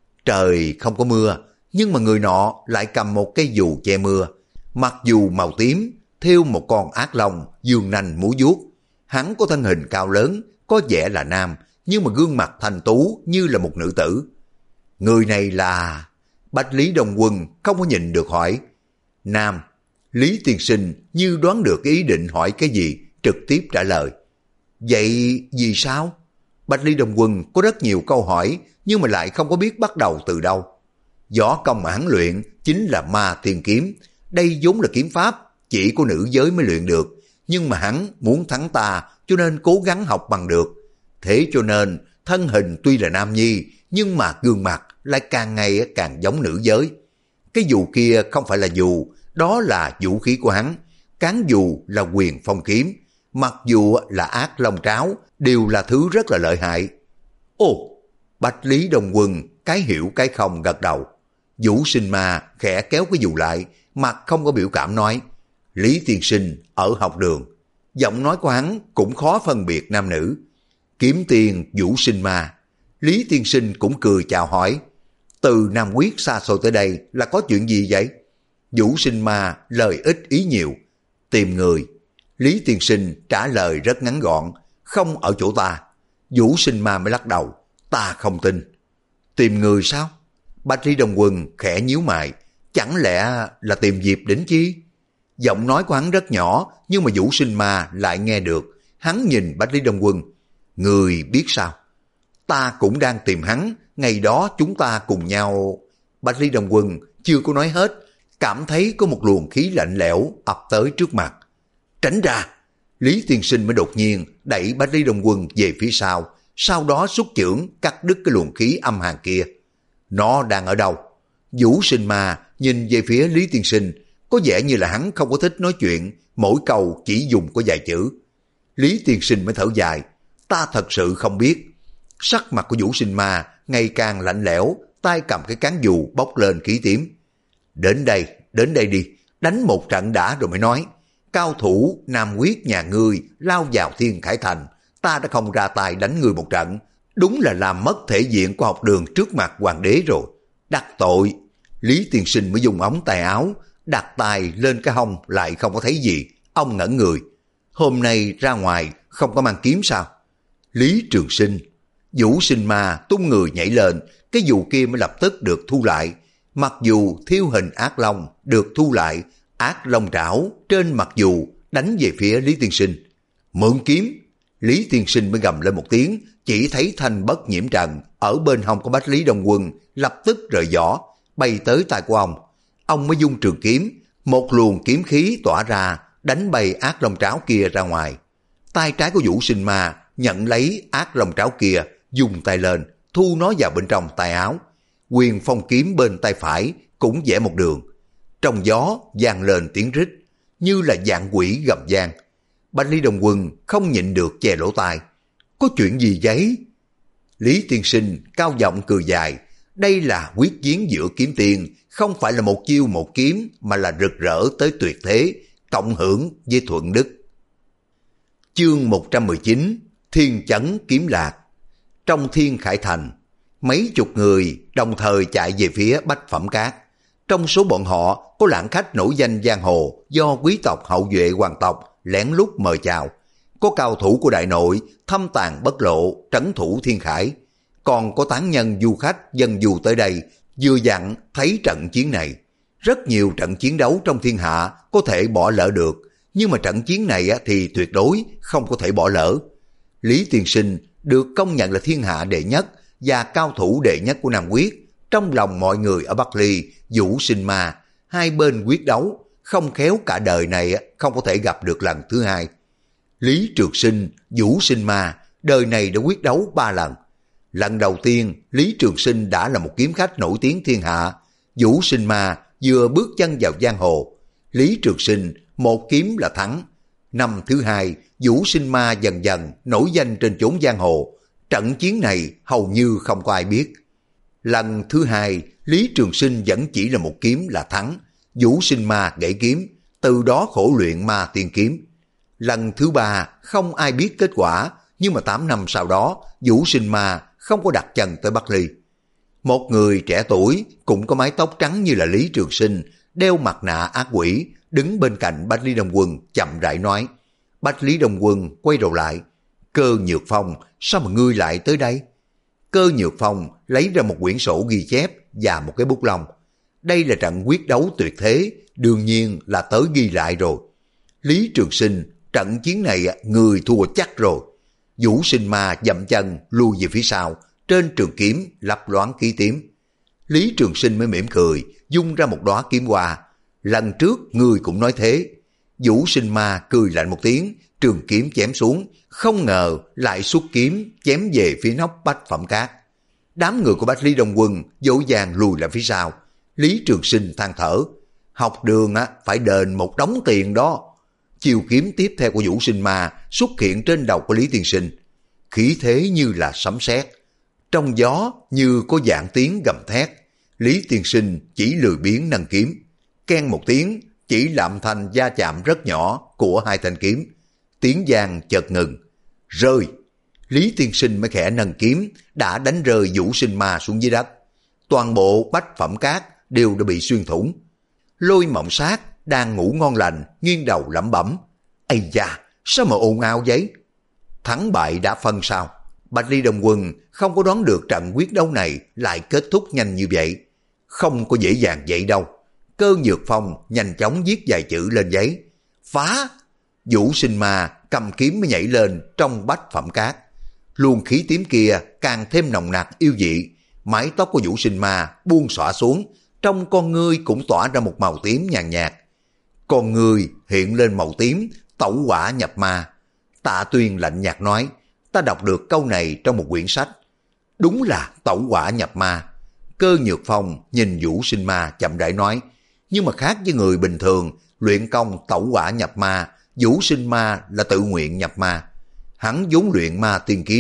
Trời không có mưa, nhưng mà người nọ lại cầm một cây dù che mưa. Mặc dù màu tím, thêu một con ác long, dương nanh múa vuốt. Hắn có thân hình cao lớn, có vẻ là nam, nhưng mà gương mặt thanh tú như là một nữ tử. Người này là... Bạch Lý Đông Quân không có nhịn được hỏi. Nam. Lý tiên sinh như đoán được ý định hỏi cái gì, trực tiếp trả lời. Vậy vì sao? Bạch Lý Đông Quân có rất nhiều câu hỏi, nhưng mà lại không có biết bắt đầu từ đâu. Võ công mà hắn luyện chính là Ma Thiên Kiếm. Đây vốn là kiếm pháp, chỉ có nữ giới mới luyện được. Nhưng mà hắn muốn thắng ta, cho nên cố gắng học bằng được. Thế cho nên, thân hình tuy là nam nhi, nhưng mà gương mặt lại càng ngày càng giống nữ giới. Cái dù kia không phải là dù, đó là vũ khí của hắn. Cán dù là Quyền Phong kiếm, mặc dù là Ác Long Tráo, đều là thứ rất là lợi hại. Ồ, Bạch Lý Đông Quân cái hiểu cái không gật đầu. Vũ Sinh Ma khẽ kéo cái dù lại, mặt không có biểu cảm nói, Lý tiên sinh ở học đường. Giọng nói của hắn cũng khó phân biệt nam nữ. Kiếm tiền Vũ Sinh Ma. Lý tiên sinh cũng cười chào hỏi, từ Nam Quyết xa xôi tới đây là có chuyện gì vậy? Vũ Sinh Ma lời ít ý nhiều. Tìm người. Lý tiên sinh trả lời rất ngắn gọn, không ở chỗ ta. Vũ Sinh Ma mới lắc đầu, ta không tin. Tìm người sao? Bạch Lý Đông Quân khẽ nhíu mày, chẳng lẽ là tìm Diệp Đỉnh Chi? Giọng nói của hắn rất nhỏ, nhưng mà Vũ Sinh Ma lại nghe được. Hắn nhìn Bạch Lý Đông Quân, người biết sao? Ta cũng đang tìm hắn, ngày đó chúng ta cùng nhau. Bạch Lý Đông Quân chưa có nói hết, cảm thấy có một luồng khí lạnh lẽo ập tới trước mặt. Tránh ra! Lý tiên sinh mới đột nhiên đẩy Bạch Lý Đông Quân về phía sau, sau đó xuất chưởng cắt đứt cái luồng khí âm hàn kia. Nó đang ở đâu? Vũ Sinh Ma nhìn về phía Lý tiên sinh, có vẻ như là hắn không có thích nói chuyện, mỗi câu chỉ dùng có vài chữ. Lý tiên sinh mới thở dài, ta thật sự không biết. Sắc mặt của Vũ Sinh Ma ngày càng lạnh lẽo, tay cầm cái cán dù bốc lên khí tím. Đến đây, đến đây đi, đánh một trận đã rồi mới nói. Cao thủ Nam Quyết nhà ngươi lao vào Thiên Khải Thành, ta đã không ra tay đánh ngươi một trận, đúng là làm mất thể diện của học đường trước mặt hoàng đế rồi. Đắc tội. Lý Tiên Sinh mới dùng ống tay áo đặt tay lên cái hông, lại không có thấy gì. Ông ngẩn người. Hôm nay ra ngoài không có mang kiếm sao? Lý Trường Sinh. Vũ Sinh Ma tung người nhảy lên, cái dù kia mới lập tức được thu lại. Mặc dù thiêu hình ác long được thu lại, ác long trảo trên mặc dù đánh về phía Lý Tiên Sinh. Mượn kiếm. Lý Tiên Sinh mới gầm lên một tiếng, chỉ thấy thanh bất nhiễm trần ở bên hông của Bách Lý Đông Quân lập tức rời vỏ, bay tới tay của ông. Ông mới dung trường kiếm, một luồng kiếm khí tỏa ra, đánh bay ác long trảo kia ra ngoài. Tay trái của Vũ Sinh Ma nhận lấy ác long trảo kia, dùng tay lên, thu nó vào bên trong tay áo. Quyền phong kiếm bên tay phải cũng vẽ một đường. Trong gió vang lên tiếng rít, như là vạn quỷ gầm vang. Bách Lý Đông Quân không nhịn được che lỗ tai. Có chuyện gì vậy? Lý Tiên Sinh cao giọng cười dài. Đây là quyết chiến giữa kiếm tiền, không phải là một chiêu một kiếm, mà là rực rỡ tới tuyệt thế, cộng hưởng với thuận đức. Chương một trăm mười chín, Thiên Chấn Kiếm Lạc. Trong Thiên Khải Thành, mấy chục người đồng thời chạy về phía Bách Phẩm Cát. Trong số bọn họ có lãng khách nổi danh giang hồ do quý tộc hậu duệ hoàng tộc lén lút mời chào. Có cao thủ của đại nội thâm tàng bất lộ trấn thủ Thiên Khải. Còn có tán nhân du khách dân du tới đây vừa dặn thấy trận chiến này. Rất nhiều trận chiến đấu trong thiên hạ có thể bỏ lỡ được, nhưng mà trận chiến này thì tuyệt đối không có thể bỏ lỡ. Lý Tiên Sinh được công nhận là thiên hạ đệ nhất và cao thủ đệ nhất của Nam Quyết. Trong lòng mọi người ở Bắc Ly, Vũ Sinh Ma, hai bên quyết đấu, không khéo cả đời này không có thể gặp được lần thứ hai. Lý Trường Sinh, Vũ Sinh Ma, đời này đã quyết đấu ba lần. Lần đầu tiên, Lý Trường Sinh đã là một kiếm khách nổi tiếng thiên hạ. Vũ Sinh Ma vừa bước chân vào giang hồ. Lý Trường Sinh một kiếm là thắng. Năm thứ hai, Vũ Sinh Ma dần dần nổi danh trên chốn giang hồ. Trận chiến này hầu như không có ai biết. Lần thứ hai, Lý Trường Sinh vẫn chỉ là một kiếm là thắng. Vũ Sinh Ma gãy kiếm, từ đó khổ luyện ma tiên kiếm. Lần thứ ba, không ai biết kết quả, nhưng mà tám năm sau đó, Vũ Sinh Ma không có đặt chân tới Bắc Ly. Một người trẻ tuổi, cũng có mái tóc trắng như là Lý Trường Sinh, đeo mặt nạ ác quỷ, đứng bên cạnh Bách Lý Đông Quân, chậm rãi nói. Bách Lý Đông Quân quay đầu lại. Cơ Nhược Phong, sao mà ngươi lại tới đây? Cơ Nhược Phong lấy ra một quyển sổ ghi chép và một cái bút lông. Đây là trận quyết đấu tuyệt thế, đương nhiên là tới ghi lại rồi. Lý Trường Sinh, trận chiến này người thua chắc rồi. Vũ Sinh Ma dậm chân lui về phía sau, trên trường kiếm lấp loáng khí tím. Lý Trường Sinh mới mỉm cười, dung ra một đóa kiếm hoa. Lần trước người cũng nói thế. Vũ Sinh Ma cười lạnh một tiếng, trường kiếm chém xuống, không ngờ lại xuất kiếm chém về phía nóc Bách Phẩm Cát. Đám người của Bách Lý Đông Quân dỗ dàng lùi lại phía sau. Lý Trường Sinh than thở, học đường á phải đền một đống tiền đó. Chiều kiếm tiếp theo của Vũ Sinh Ma xuất hiện trên đầu của Lý Tiên Sinh, khí thế như là sấm sét. Trong gió như có dạng tiếng gầm thét. Lý Tiên Sinh chỉ lười biếng nâng kiếm, keng một tiếng, chỉ làm thành va chạm rất nhỏ của hai thanh kiếm. Tiếng vang chợt ngừng, rơi. Lý Tiên Sinh mới khẽ nâng kiếm, đã đánh rơi Vũ Sinh Ma xuống dưới đất. Toàn bộ Bách Phẩm Cát đều đã bị xuyên thủng. Lôi Mộng Sát đang ngủ ngon lành, nghiêng đầu lẩm bẩm, ây da, sao mà ồn ào vậy? Thắng bại đã phân sao? Bách Lý Đông Quân không có đoán được trận quyết đấu này lại kết thúc nhanh như vậy. Không có dễ dàng vậy đâu. Cơ Nhược Phong nhanh chóng viết vài chữ lên giấy. Phá! Vũ Sinh Ma cầm kiếm mới nhảy lên trong Bách Phẩm Cát. Luồng khí tím kia càng thêm nồng nặc yêu dị. Mái tóc của Vũ Sinh Ma buông xõa xuống, trong con ngươi cũng tỏa ra một màu tím nhàn nhạt. Con ngươi hiện lên màu tím, tẩu hỏa nhập ma. Tạ Tuyên lạnh nhạt nói, ta đọc được câu này trong một quyển sách. Đúng là tẩu hỏa nhập ma. Cơ Nhược Phong nhìn Vũ Sinh Ma chậm rãi nói, nhưng mà khác với người bình thường, luyện công tẩu hỏa nhập ma, Vũ Sinh Ma là tự nguyện nhập ma. Hắn vốn luyện ma tiên kiếm,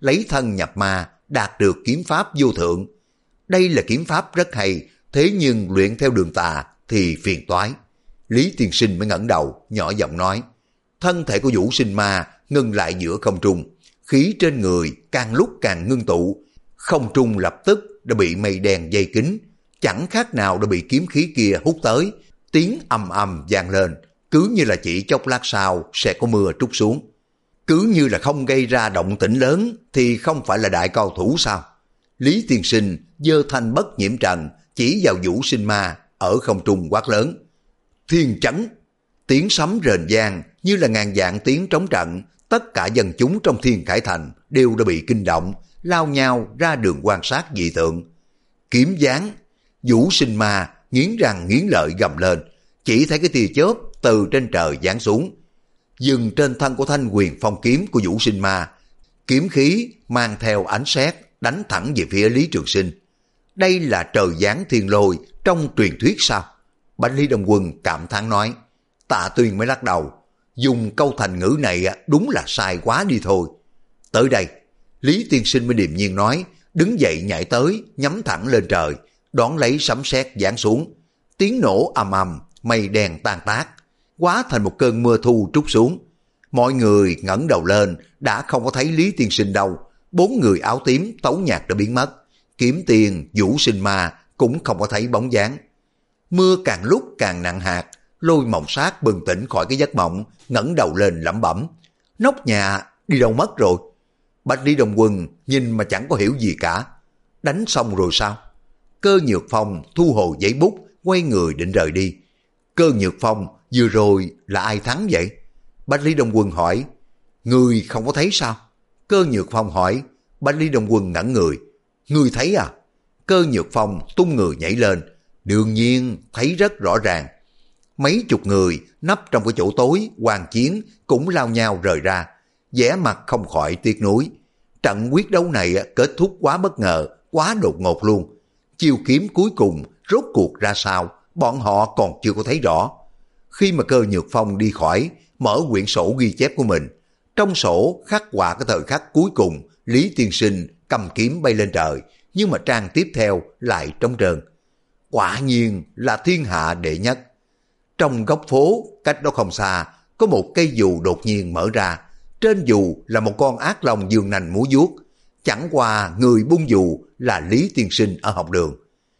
lấy thân nhập ma, đạt được kiếm pháp vô thượng. Đây là kiếm pháp rất hay, thế nhưng luyện theo đường tà thì phiền toái. Lý Tiên Sinh mới ngẩng đầu, nhỏ giọng nói. Thân thể của Vũ Sinh Ma ngưng lại giữa không trung, khí trên người càng lúc càng ngưng tụ, không trung lập tức đã bị mây đen dây kín, chẳng khác nào đã bị kiếm khí kia hút tới, tiếng ầm ầm vang lên, cứ như là chỉ chốc lát sau sẽ có mưa trút xuống. Cứ như là không gây ra động tĩnh lớn thì không phải là đại cao thủ sao? Lý Tiên Sinh giơ thanh bất nhiễm trần chỉ vào Vũ Sinh Ma ở không trung quát lớn. Thiên chấn! Tiếng sấm rền vang như là ngàn vạn tiếng trống trận, tất cả dân chúng trong Thiên Khải Thành đều đã bị kinh động, lao nhau ra đường quan sát dị tượng. Kiếm giáng! Vũ Sinh Ma nghiến răng nghiến lợi gầm lên, chỉ thấy cái tia chớp từ trên trời giáng xuống, dừng trên thân của thanh Huyền Phong kiếm của Vũ Sinh Ma. Kiếm khí mang theo ánh sét đánh thẳng về phía Lý Trường Sinh. Đây là trời giáng thiên lôi trong truyền thuyết sao? Bạch Lý Đông Quân cảm thán nói. Tạ Tuyên mới lắc đầu, dùng câu thành ngữ này đúng là sai quá đi thôi. Tới đây, Lý Tiên Sinh mới điềm nhiên nói, đứng dậy nhảy tới, nhắm thẳng lên trời, đón lấy sấm sét giáng xuống. Tiếng nổ ầm ầm, mây đen tan tác, hóa thành một cơn mưa thu trút xuống. Mọi người ngẩng đầu lên, đã không có thấy Lý Tiên Sinh đâu. Bốn người áo tím tấu nhạc đã biến mất, Kiếm Tiền, Vũ Sinh Ma cũng không có thấy bóng dáng. Mưa càng lúc càng nặng hạt, Lôi Mộng Sát bừng tỉnh khỏi cái giấc mộng, ngẩng đầu lên lẩm bẩm. Nóc nhà đi đâu mất rồi? Bạch Lý Đông Quân nhìn mà chẳng có hiểu gì cả. Đánh xong rồi sao? Cơ Nhược Phong thu hồi giấy bút, quay người định rời đi. Cơ Nhược Phong, vừa rồi là ai thắng vậy? Bạch Lý Đông Quân hỏi. Người không có thấy sao? Cơ Nhược Phong hỏi. Bạch Lý Đông Quân ngẩn người. Người thấy à? Cơ Nhược Phong tung người nhảy lên. Đương nhiên thấy rất rõ ràng. Mấy chục người nấp trong cái chỗ tối hoàng chiến cũng lao nhau rời ra, vẻ mặt không khỏi tiếc nuối. Trận quyết đấu này kết thúc quá bất ngờ, quá đột ngột luôn. Chiêu kiếm cuối cùng rốt cuộc ra sao, bọn họ còn chưa có thấy rõ. Khi mà Cơ Nhược Phong đi khỏi, mở quyển sổ ghi chép của mình, trong sổ khắc họa cái thời khắc cuối cùng Lý Tiên Sinh cầm kiếm bay lên trời, nhưng mà trang tiếp theo lại trống trơn. Quả nhiên là thiên hạ đệ nhất. Trong góc phố cách đó không xa, có một cây dù đột nhiên mở ra, trên dù là một con ác long dương nành múa vuốt. Chẳng qua người buông dù là Lý Tiên Sinh ở học đường.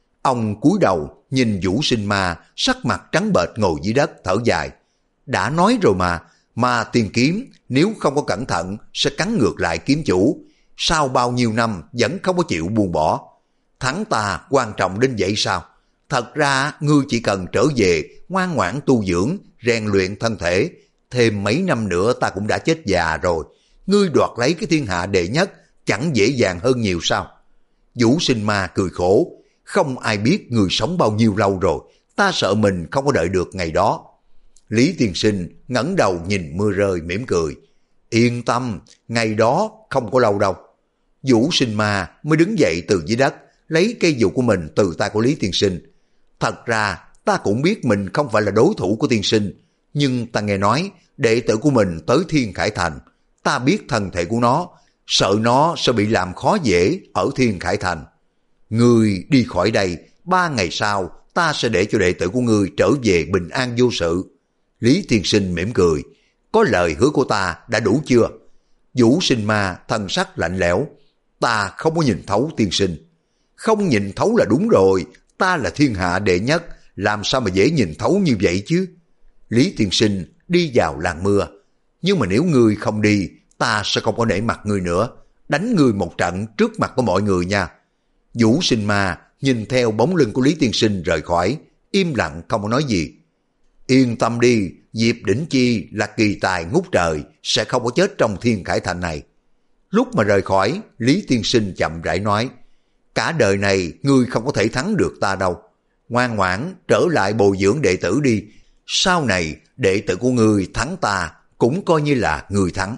Ông cúi đầu nhìn Vũ Sinh Ma sắc mặt trắng bệch ngồi dưới đất thở dài. Đã nói rồi mà, mà tiền kiếm nếu không có cẩn thận sẽ cắn ngược lại kiếm chủ. Sau bao nhiêu năm vẫn không có chịu buông bỏ. Thắng ta quan trọng đến vậy sao? Thật ra ngươi chỉ cần trở về ngoan ngoãn tu dưỡng, rèn luyện thân thể, thêm mấy năm nữa ta cũng đã chết già rồi. Ngươi đoạt lấy cái thiên hạ đệ nhất chẳng dễ dàng hơn nhiều sao? Vũ Sinh Ma cười khổ. Không ai biết người sống bao nhiêu lâu rồi, ta sợ mình không có đợi được ngày đó. Lý Tiên Sinh ngẩng đầu nhìn mưa rơi mỉm cười. Yên tâm, ngày đó không có lâu đâu. Vũ Sinh Ma mới đứng dậy từ dưới đất, lấy cây dù của mình từ tay của Lý Tiên Sinh. Thật ra ta cũng biết mình không phải là đối thủ của tiên sinh, nhưng ta nghe nói đệ tử của mình tới Thiên Khải Thành. Ta biết thân thể của nó, sợ nó sẽ bị làm khó dễ ở Thiên Khải Thành. Ngươi đi khỏi đây, ba ngày sau ta sẽ để cho đệ tử của ngươi trở về bình an vô sự. Lý Tiên Sinh mỉm cười. Có lời hứa của ta đã đủ chưa? Vũ Sinh Ma thần sắc lạnh lẽo. Ta không có nhìn thấu tiên sinh. Không nhìn thấu là đúng rồi, ta là thiên hạ đệ nhất, làm sao mà dễ nhìn thấu như vậy chứ? Lý Tiên Sinh đi vào làng mưa. Nhưng mà nếu ngươi không đi, ta sẽ không có nể mặt ngươi nữa, đánh ngươi một trận trước mặt của mọi người nha. Vũ Sinh Ma nhìn theo bóng lưng của Lý Tiên Sinh rời khỏi, im lặng không có nói gì. Yên tâm đi, Diệp Đỉnh Chi là kỳ tài ngút trời, sẽ không có chết trong Thiên Khải Thành này. Lúc mà rời khỏi, Lý Tiên Sinh chậm rãi nói, cả đời này ngươi không có thể thắng được ta đâu. Ngoan ngoãn trở lại bồi dưỡng đệ tử đi, sau này đệ tử của ngươi thắng ta cũng coi như là ngươi thắng.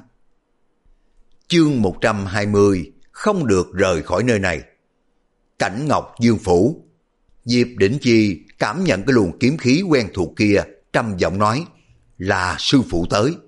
Chương một trăm hai mươi, không được rời khỏi nơi này. Cảnh Ngọc Dương Phủ. Diệp Đỉnh Chi cảm nhận cái luồng kiếm khí quen thuộc kia, trầm giọng nói, là sư phụ tới.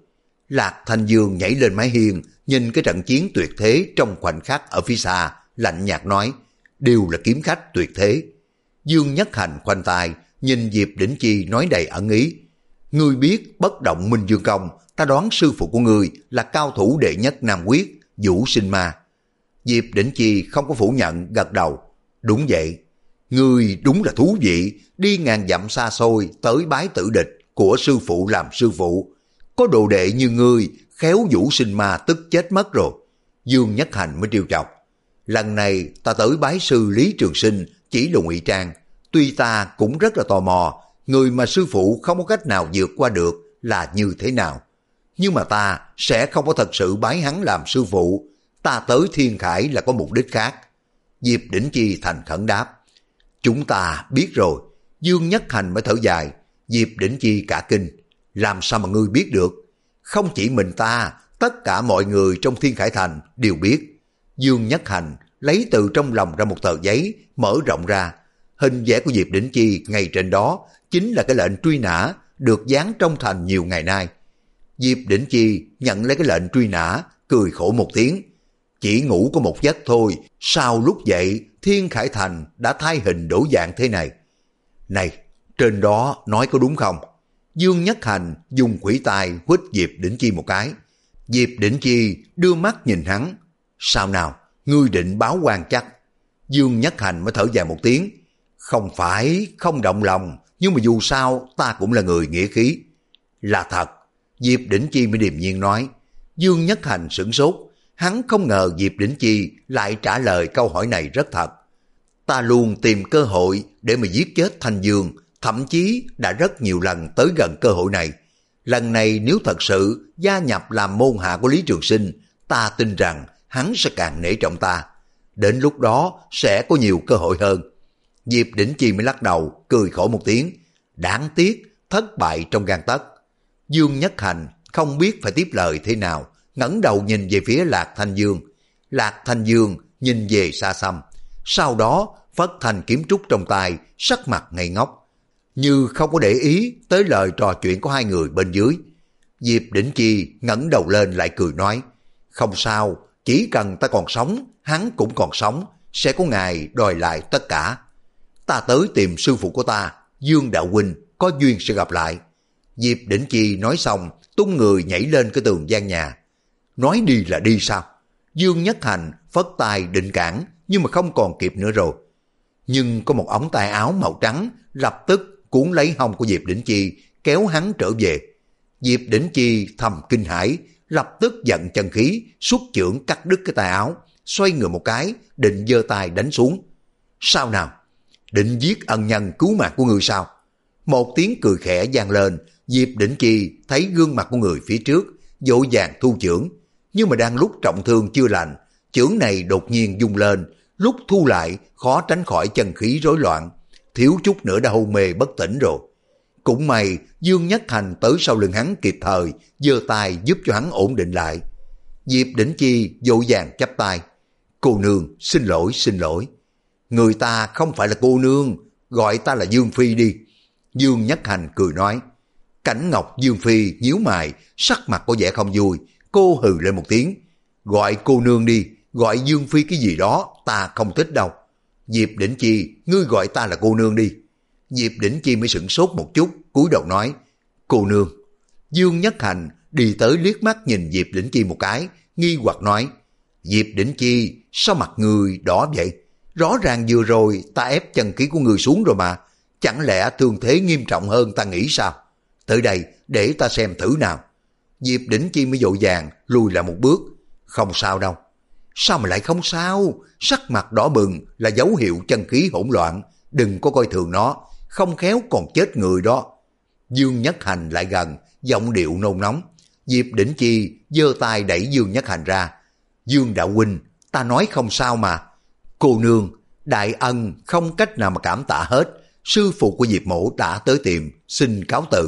Lạc Thanh Dương nhảy lên mái hiên, nhìn cái trận chiến tuyệt thế trong khoảnh khắc ở phía xa, lạnh nhạt nói, đều là kiếm khách tuyệt thế. Dương Nhất Hành khoanh tay, nhìn Diệp Đỉnh Chi nói đầy ẩn ý. Ngươi biết bất động Minh Dương Công, ta đoán sư phụ của ngươi là cao thủ đệ nhất Nam Quyết, Vũ Sinh Ma. Diệp Đỉnh Chi không có phủ nhận, gật đầu. Đúng vậy, ngươi đúng là thú vị, đi ngàn dặm xa xôi tới bái tử địch của sư phụ làm sư phụ. Có đồ đệ như ngươi, khéo Vũ Sinh Ma tức chết mất rồi. Dương Nhất Hành mới trêu chọc. Lần này ta tới bái sư Lý Trường Sinh chỉ là ngụy trang. Tuy ta cũng rất là tò mò, người mà sư phụ không có cách nào vượt qua được là như thế nào. Nhưng mà ta sẽ không có thật sự bái hắn làm sư phụ. Ta tới Thiên Khải là có mục đích khác. Diệp Đỉnh Chi thành khẩn đáp. Chúng ta biết rồi. Dương Nhất Hành mới thở dài. Diệp Đỉnh Chi cả kinh. Làm sao mà ngươi biết được? Không chỉ mình ta, tất cả mọi người trong Thiên Khải Thành đều biết. Dương Nhất Hành lấy từ trong lòng ra một tờ giấy, mở rộng ra. Hình vẽ của Diệp Đỉnh Chi ngay trên đó chính là cái lệnh truy nã được dán trong thành nhiều ngày nay. Diệp Đỉnh Chi nhận lấy cái lệnh truy nã, cười khổ một tiếng. Chỉ ngủ có một giấc thôi, sao lúc dậy Thiên Khải Thành đã thay hình đổi dạng thế này? Này, trên đó nói có đúng không? Dương Nhất Hành dùng quỷ tài huýt Diệp Đỉnh Chi một cái. Diệp Đỉnh Chi đưa mắt nhìn hắn. Sao nào, ngươi định báo quan chắc? Dương Nhất Hành mới thở dài một tiếng. Không phải không động lòng, nhưng mà dù sao ta cũng là người nghĩa khí. Là thật. Diệp Đỉnh Chi mới điềm nhiên nói. Dương Nhất Hành sửng sốt. Hắn không ngờ Diệp Đỉnh Chi lại trả lời câu hỏi này rất thật. Ta luôn tìm cơ hội để mà giết chết Thanh Dương, thậm chí đã rất nhiều lần tới gần cơ hội này. Lần này nếu thật sự gia nhập làm môn hạ của Lý Trường Sinh, ta tin rằng hắn sẽ càng nể trọng ta. Đến lúc đó sẽ có nhiều cơ hội hơn. Diệp Đỉnh Chi mới lắc đầu, cười khổ một tiếng. Đáng tiếc, thất bại trong gang tấc. Dương Nhất Hành không biết phải tiếp lời thế nào, ngẩng đầu nhìn về phía Lạc Thanh Dương. Lạc Thanh Dương nhìn về xa xăm, sau đó phất thành kiếm trúc trong tay, sắc mặt ngây ngốc, như không có để ý tới lời trò chuyện của hai người bên dưới. Diệp Đỉnh Chi ngẩng đầu lên lại cười nói, không sao, chỉ cần ta còn sống, hắn cũng còn sống, sẽ có ngày đòi lại tất cả. Ta tới tìm sư phụ của ta, Dương Đạo Huynh, có duyên sẽ gặp lại. Diệp Đỉnh Chi nói xong, tung người nhảy lên cái tường gian nhà. Nói đi là đi sao? Dương Nhất Hành phất tay định cản, nhưng mà không còn kịp nữa rồi. Nhưng có một ống tay áo màu trắng lập tức cuốn lấy hông của Diệp Đỉnh Chi, kéo hắn trở về. Diệp Đỉnh Chi thầm kinh hãi, lập tức giận chân khí, xuất chưởng cắt đứt cái tay áo, xoay người một cái, định giơ tay đánh xuống. Sao nào? Định giết ân nhân cứu mạng của người sao? Một tiếng cười khẽ vang lên. Diệp Đỉnh Chi thấy gương mặt của người phía trước, vội vàng thu chưởng, nhưng mà đang lúc trọng thương chưa lành, chưởng này đột nhiên rung lên, lúc thu lại khó tránh khỏi chân khí rối loạn, thiếu chút nữa đã hôn mê bất tỉnh rồi. Cũng may Dương Nhất Hành tới sau lưng hắn kịp thời, giơ tay giúp cho hắn ổn định lại. Diệp Đỉnh Chi vội vàng chắp tay. Cô nương, xin lỗi, xin lỗi. Người ta không phải là cô nương, gọi ta là Dương Phi đi. Dương Nhất Hành cười nói. Cảnh Ngọc Dương Phi nhíu mày, sắc mặt có vẻ không vui, cô hừ lên một tiếng. Gọi cô nương đi, gọi Dương Phi cái gì đó, ta không thích đâu. Diệp Đỉnh Chi, ngươi gọi ta là cô nương đi. Diệp Đỉnh Chi mới sửng sốt một chút, cúi đầu nói. Cô nương. Dương Nhất Hành đi tới liếc mắt nhìn Diệp Đỉnh Chi một cái, nghi hoặc nói. Diệp Đỉnh Chi, sao mặt người đỏ vậy? Rõ ràng vừa rồi ta ép chân khí của người xuống rồi mà. Chẳng lẽ thương thế nghiêm trọng hơn ta nghĩ sao? Tới đây để ta xem thử nào. Diệp Đỉnh Chi mới vội vàng lùi lại một bước. Không sao đâu. Sao mà lại không sao? Sắc mặt đỏ bừng là dấu hiệu chân khí hỗn loạn. Đừng có coi thường nó, không khéo còn chết người đó. Dương Nhất Hành lại gần, giọng điệu nôn nóng. Diệp Đỉnh Chi giơ tay đẩy Dương Nhất Hành ra. Dương đạo huynh, ta nói không sao mà. Cô nương, đại ân không cách nào mà cảm tạ hết. Sư phụ của Diệp mổ đã tới tìm, xin cáo từ.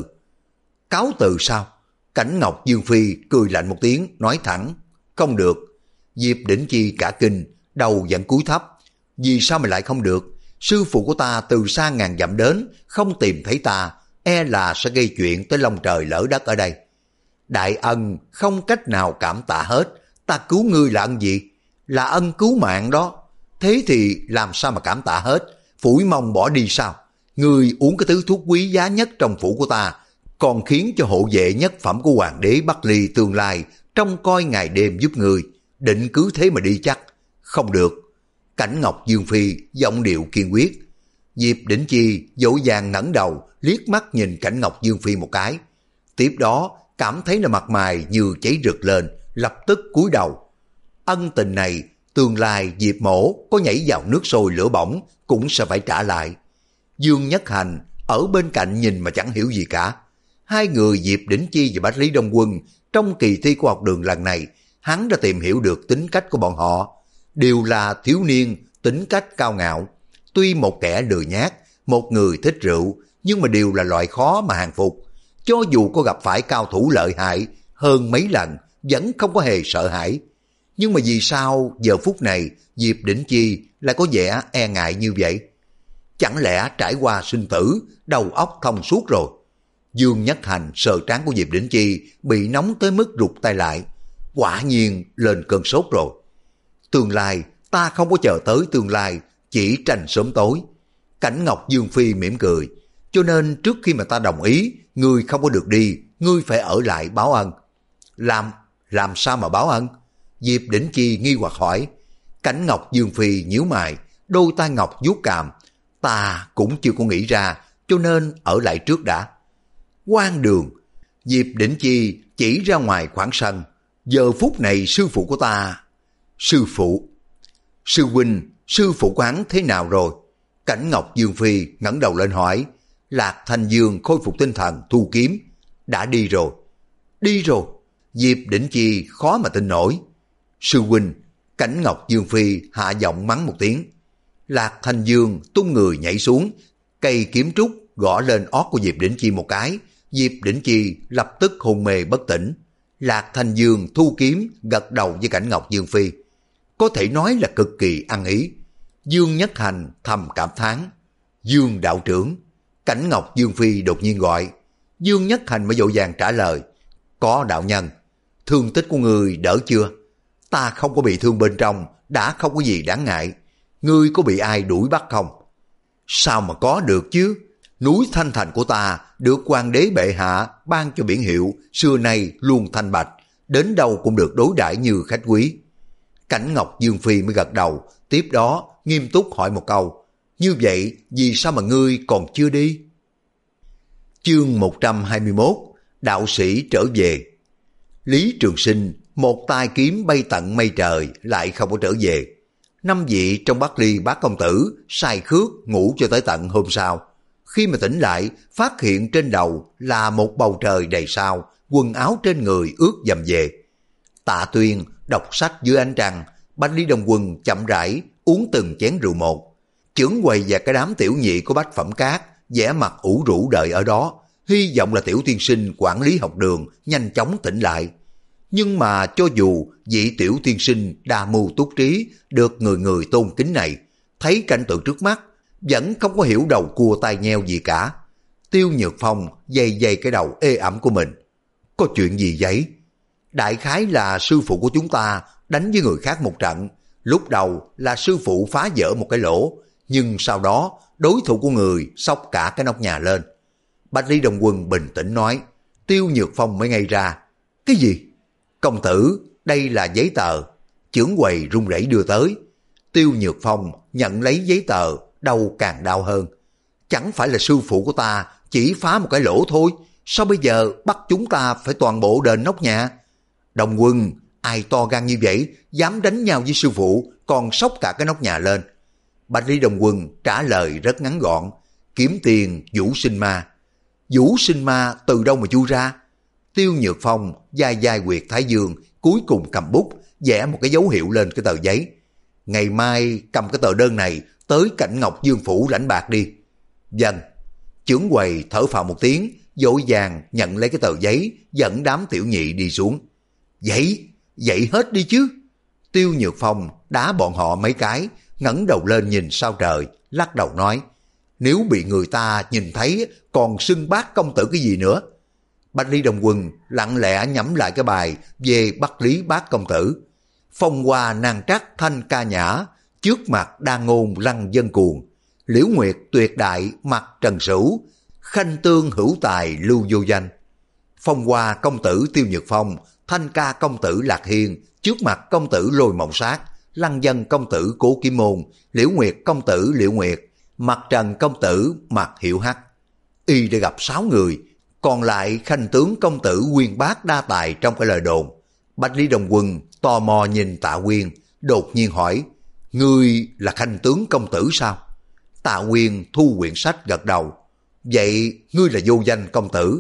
Cáo từ sao? Cảnh Ngọc Dương Phi cười lạnh một tiếng, nói thẳng. Không được. Diệp Đỉnh Chi cả kinh, đầu vẫn cúi thấp. Vì sao mà lại không được? Sư phụ của ta từ xa ngàn dặm đến, không tìm thấy ta, e là sẽ gây chuyện tới long trời lỡ đất ở đây. Đại ân không cách nào cảm tạ hết, ta cứu ngươi là ân gì? Là ân cứu mạng đó. Thế thì làm sao mà cảm tạ hết? Phủi mông bỏ đi sao? Ngươi uống cái thứ thuốc quý giá nhất trong phủ của ta, còn khiến cho hộ vệ nhất phẩm của hoàng đế Bắc Ly tương lai trông coi ngày đêm giúp ngươi, định cứ thế mà đi chắc? Không được. Cảnh Ngọc Dương Phi giọng điệu kiên quyết. Diệp Đỉnh Chi dỗ dàng ngẩng đầu liếc mắt nhìn Cảnh Ngọc Dương Phi một cái, tiếp đó cảm thấy là mặt mày như cháy rực lên, lập tức cúi đầu. Ân tình này tương lai Diệp mổ có nhảy vào nước sôi lửa bỏng cũng sẽ phải trả lại. Dương Nhất Hành ở bên cạnh nhìn mà chẳng hiểu gì cả. Hai người Diệp Đỉnh Chi và Bách Lý Đông Quân trong kỳ thi của học đường lần này, hắn đã tìm hiểu được tính cách của bọn họ. Đều là thiếu niên, tính cách cao ngạo. Tuy một kẻ lười nhác, một người thích rượu, nhưng mà đều là loại khó mà hàng phục. Cho dù có gặp phải cao thủ lợi hại hơn mấy lần, vẫn không có hề sợ hãi. Nhưng mà vì sao giờ phút này Diệp Đỉnh Chi lại có vẻ e ngại như vậy? Chẳng lẽ trải qua sinh tử, đầu óc thông suốt rồi? Dương Nhất Hành sờ trán của Diệp Đỉnh Chi bị nóng tới mức rụt tay lại. Quả nhiên lên cơn sốt rồi. Tương lai, ta không có chờ tới tương lai, chỉ tranh sớm tối. Cảnh Ngọc Dương Phi mỉm cười. Cho nên trước khi mà ta đồng ý, ngươi không có được đi, ngươi phải ở lại báo ân. Làm, làm sao mà báo ân? Diệp Đỉnh Chi nghi hoặc hỏi. Cảnh Ngọc Dương Phi nhíu mày, đôi tay ngọc vuốt cằm. Ta cũng chưa có nghĩ ra, cho nên ở lại trước đã. Quan đường. Diệp Đỉnh Chi chỉ ra ngoài khoảng sân. Giờ phút này sư phụ của ta... Sư phụ? Sư huynh, sư phụ của hắn thế nào rồi? Cảnh Ngọc Dương Phi ngẩng đầu lên hỏi. Lạc Thanh Dương khôi phục tinh thần thu kiếm. Đã đi rồi. Đi rồi? Diệp Đỉnh Chi khó mà tin nổi. Sư huynh. Cảnh Ngọc Dương Phi hạ giọng mắng một tiếng. Lạc Thanh Dương tung người nhảy xuống, cây kiếm trúc gõ lên ót của Diệp Đỉnh Chi một cái. Diệp Đỉnh Chi lập tức hôn mê bất tỉnh. Lạc Thanh Dương thu kiếm gật đầu với Cảnh Ngọc Dương Phi, có thể nói là cực kỳ ăn ý. Dương Nhất Hành thầm cảm thán. Dương đạo trưởng. Cảnh Ngọc Dương Phi đột nhiên gọi. Dương Nhất Hành mới vội vàng trả lời. Có đạo nhân. Thương tích của người đỡ chưa? Ta không có bị thương bên trong, đã không có gì đáng ngại. Ngươi có bị ai đuổi bắt không? Sao mà có được chứ? Núi Thanh Thành của ta được hoàng đế bệ hạ ban cho biển hiệu xưa nay luôn thanh bạch, đến đâu cũng được đối đãi như khách quý. Cảnh Ngọc Dương Phi mới gật đầu, tiếp đó nghiêm túc hỏi một câu. Như vậy vì sao mà ngươi còn chưa đi? Chương một trăm hai mươi mốt. Đạo sĩ trở về. Lý Trường Sinh một tay kiếm bay tận mây trời lại không có trở về. Năm vị trong Bắc Ly bát công tử say khước ngủ cho tới tận hôm sau. Khi mà tỉnh lại, phát hiện trên đầu là một bầu trời đầy sao, quần áo trên người ướt dầm về. Tạ Tuyên đọc sách dưới ánh trăng, Bách Lý Đông Quân chậm rãi uống từng chén rượu một. Chưởng quầy và cái đám tiểu nhị của Bách Phẩm Cát vẻ mặt ủ rũ đợi ở đó, hy vọng là tiểu tiên sinh quản lý học đường nhanh chóng tỉnh lại. Nhưng mà cho dù vị tiểu tiên sinh đa mưu túc trí được người người tôn kính này, thấy cảnh tượng trước mắt vẫn không có hiểu đầu cua tai nheo gì cả. Tiêu Nhược Phong dây dây cái đầu ê ẩm của mình. Có chuyện gì vậy? Đại khái là sư phụ của chúng ta đánh với người khác một trận. Lúc đầu là sư phụ phá vỡ một cái lỗ, nhưng sau đó đối thủ của người xốc cả cái nóc nhà lên. Bách Lý Đông Quân bình tĩnh nói. Tiêu Nhược Phong mới ngay ra. Cái gì? Công tử, đây là giấy tờ. Chưởng quầy run rẩy đưa tới. Tiêu Nhược Phong nhận lấy giấy tờ, đầu càng đau hơn. Chẳng phải là sư phụ của ta chỉ phá một cái lỗ thôi, sao bây giờ bắt chúng ta phải toàn bộ đền nóc nhà? Đồng Quân, ai to gan như vậy, dám đánh nhau với sư phụ, còn xốc cả cái nóc nhà lên? Bạch Lý Đồng Quân trả lời rất ngắn gọn. Kiếm tiền Vũ Sinh Ma. Vũ Sinh Ma từ đâu mà chui ra? Tiêu Nhược Phong dai dai quyệt thái dương, cuối cùng cầm bút vẽ một cái dấu hiệu lên cái tờ giấy. Ngày mai cầm cái tờ đơn này tới Cảnh Ngọc Dương Phủ lãnh bạc đi. Vâng. Chưởng quầy thở phào một tiếng, vội vàng nhận lấy cái tờ giấy, dẫn đám tiểu nhị đi xuống. Vậy, vậy hết đi chứ. Tiêu Nhược Phong đá bọn họ mấy cái, ngẩng đầu lên nhìn sao trời, lắc đầu nói. Nếu bị người ta nhìn thấy còn xưng bác công tử cái gì nữa? Bạch Ly Đồng Quân lặng lẽ nhẩm lại cái bài về Bắc Lý Bác công tử. Phong hoa nàng trắc thanh ca nhã, trước mặt đa ngôn lăng dân cuồng. Liễu Nguyệt tuyệt đại mặt trần sửu, khanh tương hữu tài lưu vô danh. Phong hoa công tử Tiêu Nhược Phong, thanh ca công tử Lạc Hiên, trước mặt công tử Lôi Mộng Sát, lăng dân công tử Cố Kim Môn, Liễu Nguyệt công tử Liễu Nguyệt, mặt trần công tử Mạc Hiểu Hắc. Y đã gặp sáu người, còn lại khanh tướng công tử Quyên Bác đa tài trong cái lời đồn. Bạch Ly Đồng Quân tò mò nhìn Tạ Quyên, đột nhiên hỏi, ngươi là khanh tướng công tử sao? Tạ Quyên thu quyển sách gật đầu, vậy ngươi là vô danh công tử?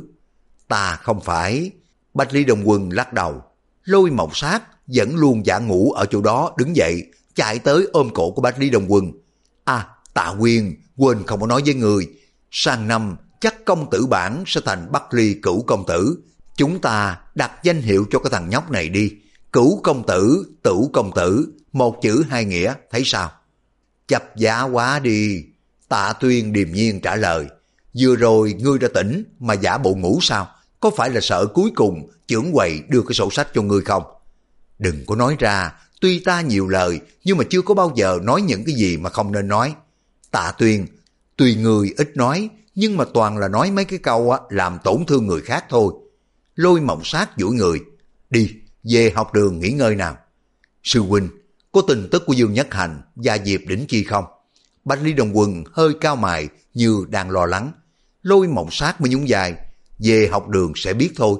Ta không phải. Bạch Ly Đồng Quân lắc đầu. Lôi Mộng Sát vẫn luôn giả ngủ ở chỗ đó đứng dậy, chạy tới ôm cổ của Bạch Ly Đồng Quân. À, Tạ Quyên, quên không có nói với người, sang năm chắc công tử bản sẽ thành Bắc Ly Cửu công tử. Chúng ta đặt danh hiệu cho cái thằng nhóc này đi, Cửu công tử, Tửu công tử, một chữ hai nghĩa, thấy sao? Chập giá quá đi. Tạ Tuyên điềm nhiên trả lời, vừa rồi ngươi đã tỉnh mà giả bộ ngủ sao? Có phải là sợ cuối cùng trưởng quầy đưa cái sổ sách cho ngươi không? Đừng có nói ra, tuy ta nhiều lời nhưng mà chưa có bao giờ nói những cái gì mà không nên nói. Tạ Tuyên, tuy ngươi ít nói nhưng mà toàn là nói mấy cái câu á, làm tổn thương người khác thôi. Lôi Mộng Sát duỗi người, đi, về học đường nghỉ ngơi nào. Sư huynh, có tin tức của Dương Nhất Hành và Diệp Đỉnh Chi không? Bạch Ly Đồng Quân hơi cao mày như đang lo lắng. Lôi Mộng Sát mới nhún vai, về học đường sẽ biết thôi.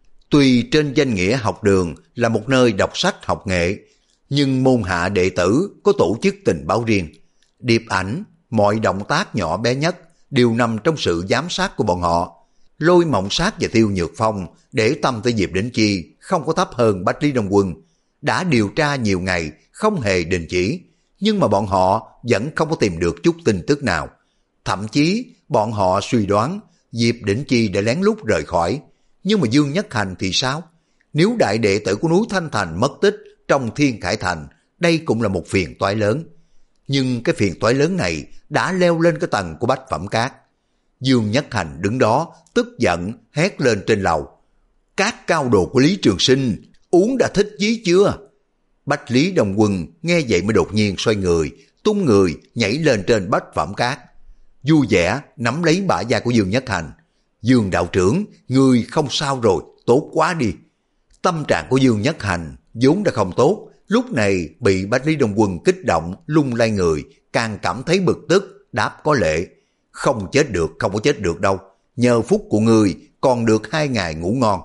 Tuy trên danh nghĩa học đường là một nơi đọc sách học nghệ, nhưng môn hạ đệ tử có tổ chức tình báo riêng. Điệp ảnh, mọi động tác nhỏ bé nhất đều nằm trong sự giám sát của bọn họ. Lôi Mộng Sát và Tiêu Nhược Phong để tâm tới Diệp Đỉnh Chi không có thấp hơn Bạch Ly Đồng Quân. Đã điều tra nhiều ngày không hề đình chỉ, nhưng mà bọn họ vẫn không có tìm được chút tin tức nào. Thậm chí bọn họ suy đoán Diệp Đỉnh Chi đã lén lút rời khỏi. Nhưng mà Dương Nhất Hành thì sao? Nếu đại đệ tử của núi Thanh Thành mất tích trong Thiên Khải Thành, đây cũng là một phiền toái lớn. Nhưng cái phiền toái lớn này đã leo lên cái tầng của Bách Phẩm Cát. Dương Nhất Hành đứng đó tức giận hét lên trên lầu, các cao đồ của Lý Trường Sinh uống đã thích chí chưa? Bách Lý Đồng Quân nghe vậy mới đột nhiên xoay người, tung người nhảy lên trên Bách Phẩm Cát, vui vẻ nắm lấy bả vai của Dương Nhất Hành. Dương đạo trưởng, ngươi không sao rồi, tốt quá đi. Tâm trạng của Dương Nhất Hành vốn đã không tốt, lúc này bị Bách Lý Đồng Quân kích động lung lay người, càng cảm thấy bực tức, đáp có lệ. Không chết được, không có chết được đâu, nhờ phúc của ngươi còn được hai ngày ngủ ngon.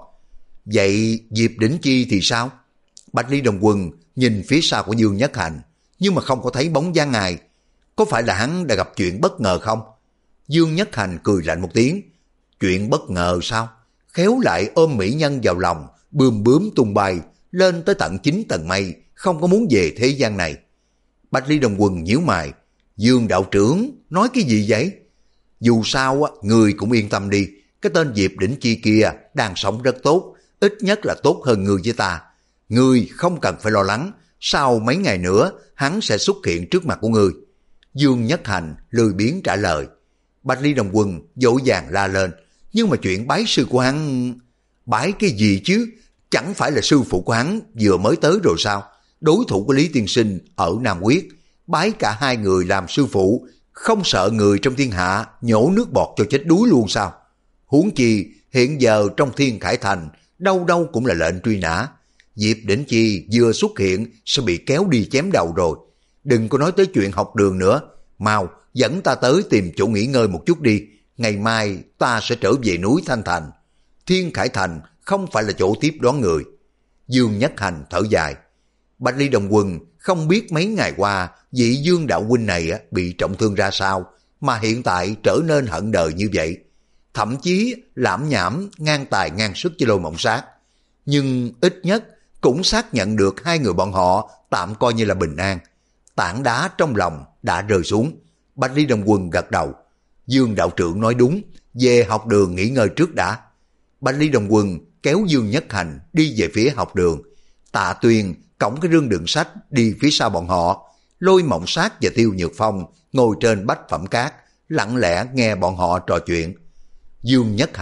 Vậy Diệp Đỉnh Chi thì sao? Bạch Lý Đồng Quân nhìn phía sau của Dương Nhất Hành, nhưng mà không có thấy bóng dáng ngài. Có phải là hắn đã gặp chuyện bất ngờ không? Dương Nhất Hành cười lạnh một tiếng. Chuyện bất ngờ sao? Khéo lại ôm mỹ nhân vào lòng, bươm bướm tung bay lên tới tận chín tầng mây, không có muốn về thế gian này. Bạch Lý Đồng Quân nhíu mày. Dương đạo trưởng nói cái gì vậy? Dù sao á, người cũng yên tâm đi, cái tên Diệp Đỉnh Chi kia đang sống rất tốt, ít nhất là tốt hơn người với ta. Ngươi không cần phải lo lắng, sau mấy ngày nữa hắn sẽ xuất hiện trước mặt của ngươi. Dương Nhất Hành lười biếng trả lời. Bạch Lý Đồng Quân vội vàng la lên, nhưng mà chuyện bái sư của hắn... Bái cái gì chứ? Chẳng phải là sư phụ của hắn vừa mới tới rồi sao? Đối thủ của Lý Tiên Sinh ở Nam Quyết, bái cả hai người làm sư phụ, không sợ người trong thiên hạ nhổ nước bọt cho chết đuối luôn sao? Huống chi hiện giờ trong Thiên Khải Thành đâu đâu cũng là lệnh truy nã. Diệp Đỉnh Chi vừa xuất hiện sẽ bị kéo đi chém đầu rồi. Đừng có nói tới chuyện học đường nữa, mau dẫn ta tới tìm chỗ nghỉ ngơi một chút đi, ngày mai ta sẽ trở về núi Thanh Thành. Thiên Khải Thành không phải là chỗ tiếp đón người. Dương Nhất Hành thở dài. Bạch Ly Đồng Quân không biết mấy ngày qua vị Dương đạo huynh này bị trọng thương ra sao mà hiện tại trở nên hận đời như vậy, thậm chí lảm nhảm ngang tài ngang sức với Lôi Mộng Sát. Nhưng ít nhất cũng xác nhận được hai người bọn họ tạm coi như là bình an. Tảng đá trong lòng đã rơi xuống. Bạch Ly Đồng Quân gật đầu. Dương đạo trưởng nói đúng, về học đường nghỉ ngơi trước đã. Bạch Ly Đồng Quân kéo Dương Nhất Hành đi về phía học đường. Tạ Tuyên cõng cái rương đựng sách đi phía sau bọn họ. Lôi Mộng Sát và Tiêu Nhược Phong ngồi trên Bách Phẩm Cát, lặng lẽ nghe bọn họ trò chuyện. Dương Nhất Hành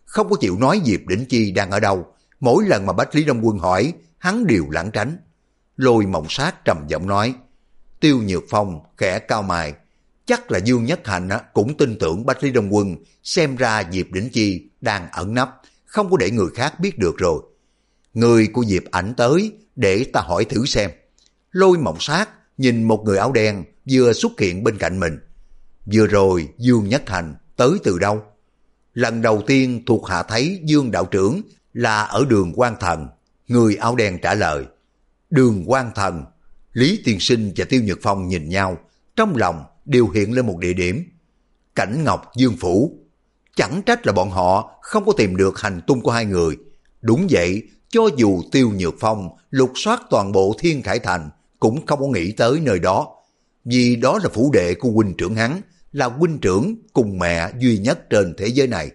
không có chịu nói Diệp Đỉnh Chi đang ở đâu. Mỗi lần mà Bách Lý Đông Quân hỏi, hắn đều lảng tránh. Lôi Mộng Sát trầm giọng nói. Tiêu Nhược Phong khẽ cau mày. Chắc là Dương Nhất Hạnh cũng tin tưởng Bách Lý Đông Quân, xem ra Diệp Đỉnh Chi đang ẩn nấp, không có để người khác biết được rồi. Người của Diệp ảnh tới, để ta hỏi thử xem. Lôi Mộng Sát nhìn một người áo đen vừa xuất hiện bên cạnh mình. Vừa rồi Dương Nhất Hạnh tới từ đâu? Lần đầu tiên thuộc hạ thấy Dương đạo trưởng là ở đường Quan Thần. Người áo đen trả lời. Đường Quan Thần. Lý Tiên Sinh và Tiêu Nhược Phong nhìn nhau, trong lòng đều hiện lên một địa điểm. Cảnh Ngọc Dương Phủ. Chẳng trách là bọn họ không có tìm được hành tung của hai người. Đúng vậy, cho dù Tiêu Nhược Phong lục soát toàn bộ Thiên Khải Thành cũng không có nghĩ tới nơi đó. Vì đó là phủ đệ của huynh trưởng hắn, là huynh trưởng cùng mẹ duy nhất trên thế giới này.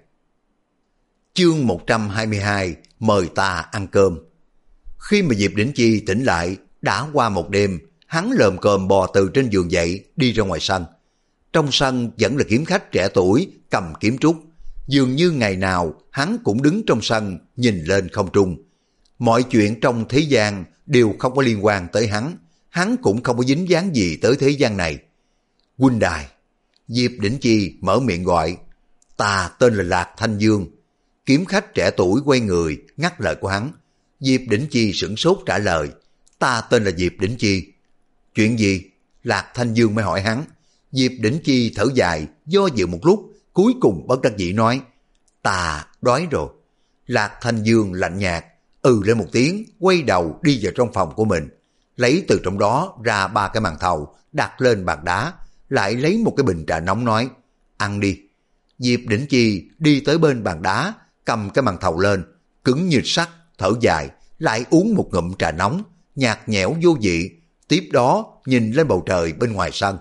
Chương một trăm hai mươi hai, mời ta ăn cơm. Khi mà Diệp Đỉnh Chi tỉnh lại, đã qua một đêm, hắn lồm cồm bò từ trên giường dậy đi ra ngoài sân. Trong sân vẫn là kiếm khách trẻ tuổi cầm kiếm trúc. Dường như ngày nào hắn cũng đứng trong sân nhìn lên không trung. Mọi chuyện trong thế gian đều không có liên quan tới hắn, hắn cũng không có dính dáng gì tới thế gian này. Huynh đài. Diệp Đỉnh Chi mở miệng gọi. Ta tên là Lạc Thanh Dương. Kiếm khách trẻ tuổi quay người ngắt lời của hắn. Diệp Đỉnh Chi sửng sốt trả lời. Ta tên là Diệp Đỉnh Chi. Chuyện gì? Lạc Thanh Dương mới hỏi hắn. Diệp Đỉnh Chi thở dài, do dự một lúc, cuối cùng bất đắc dĩ nói. Ta đói rồi. Lạc Thanh Dương lạnh nhạt, ừ lên một tiếng, quay đầu đi vào trong phòng của mình. Lấy từ trong đó ra ba cái màn thầu, đặt lên bàn đá, lại lấy một cái bình trà nóng nói. Ăn đi. Diệp Đỉnh Chi đi tới bên bàn đá, cầm cái màn thầu lên, cứng như sắt, thở dài, lại uống một ngụm trà nóng, nhạt nhẽo vô vị. Tiếp đó nhìn lên bầu trời bên ngoài sân.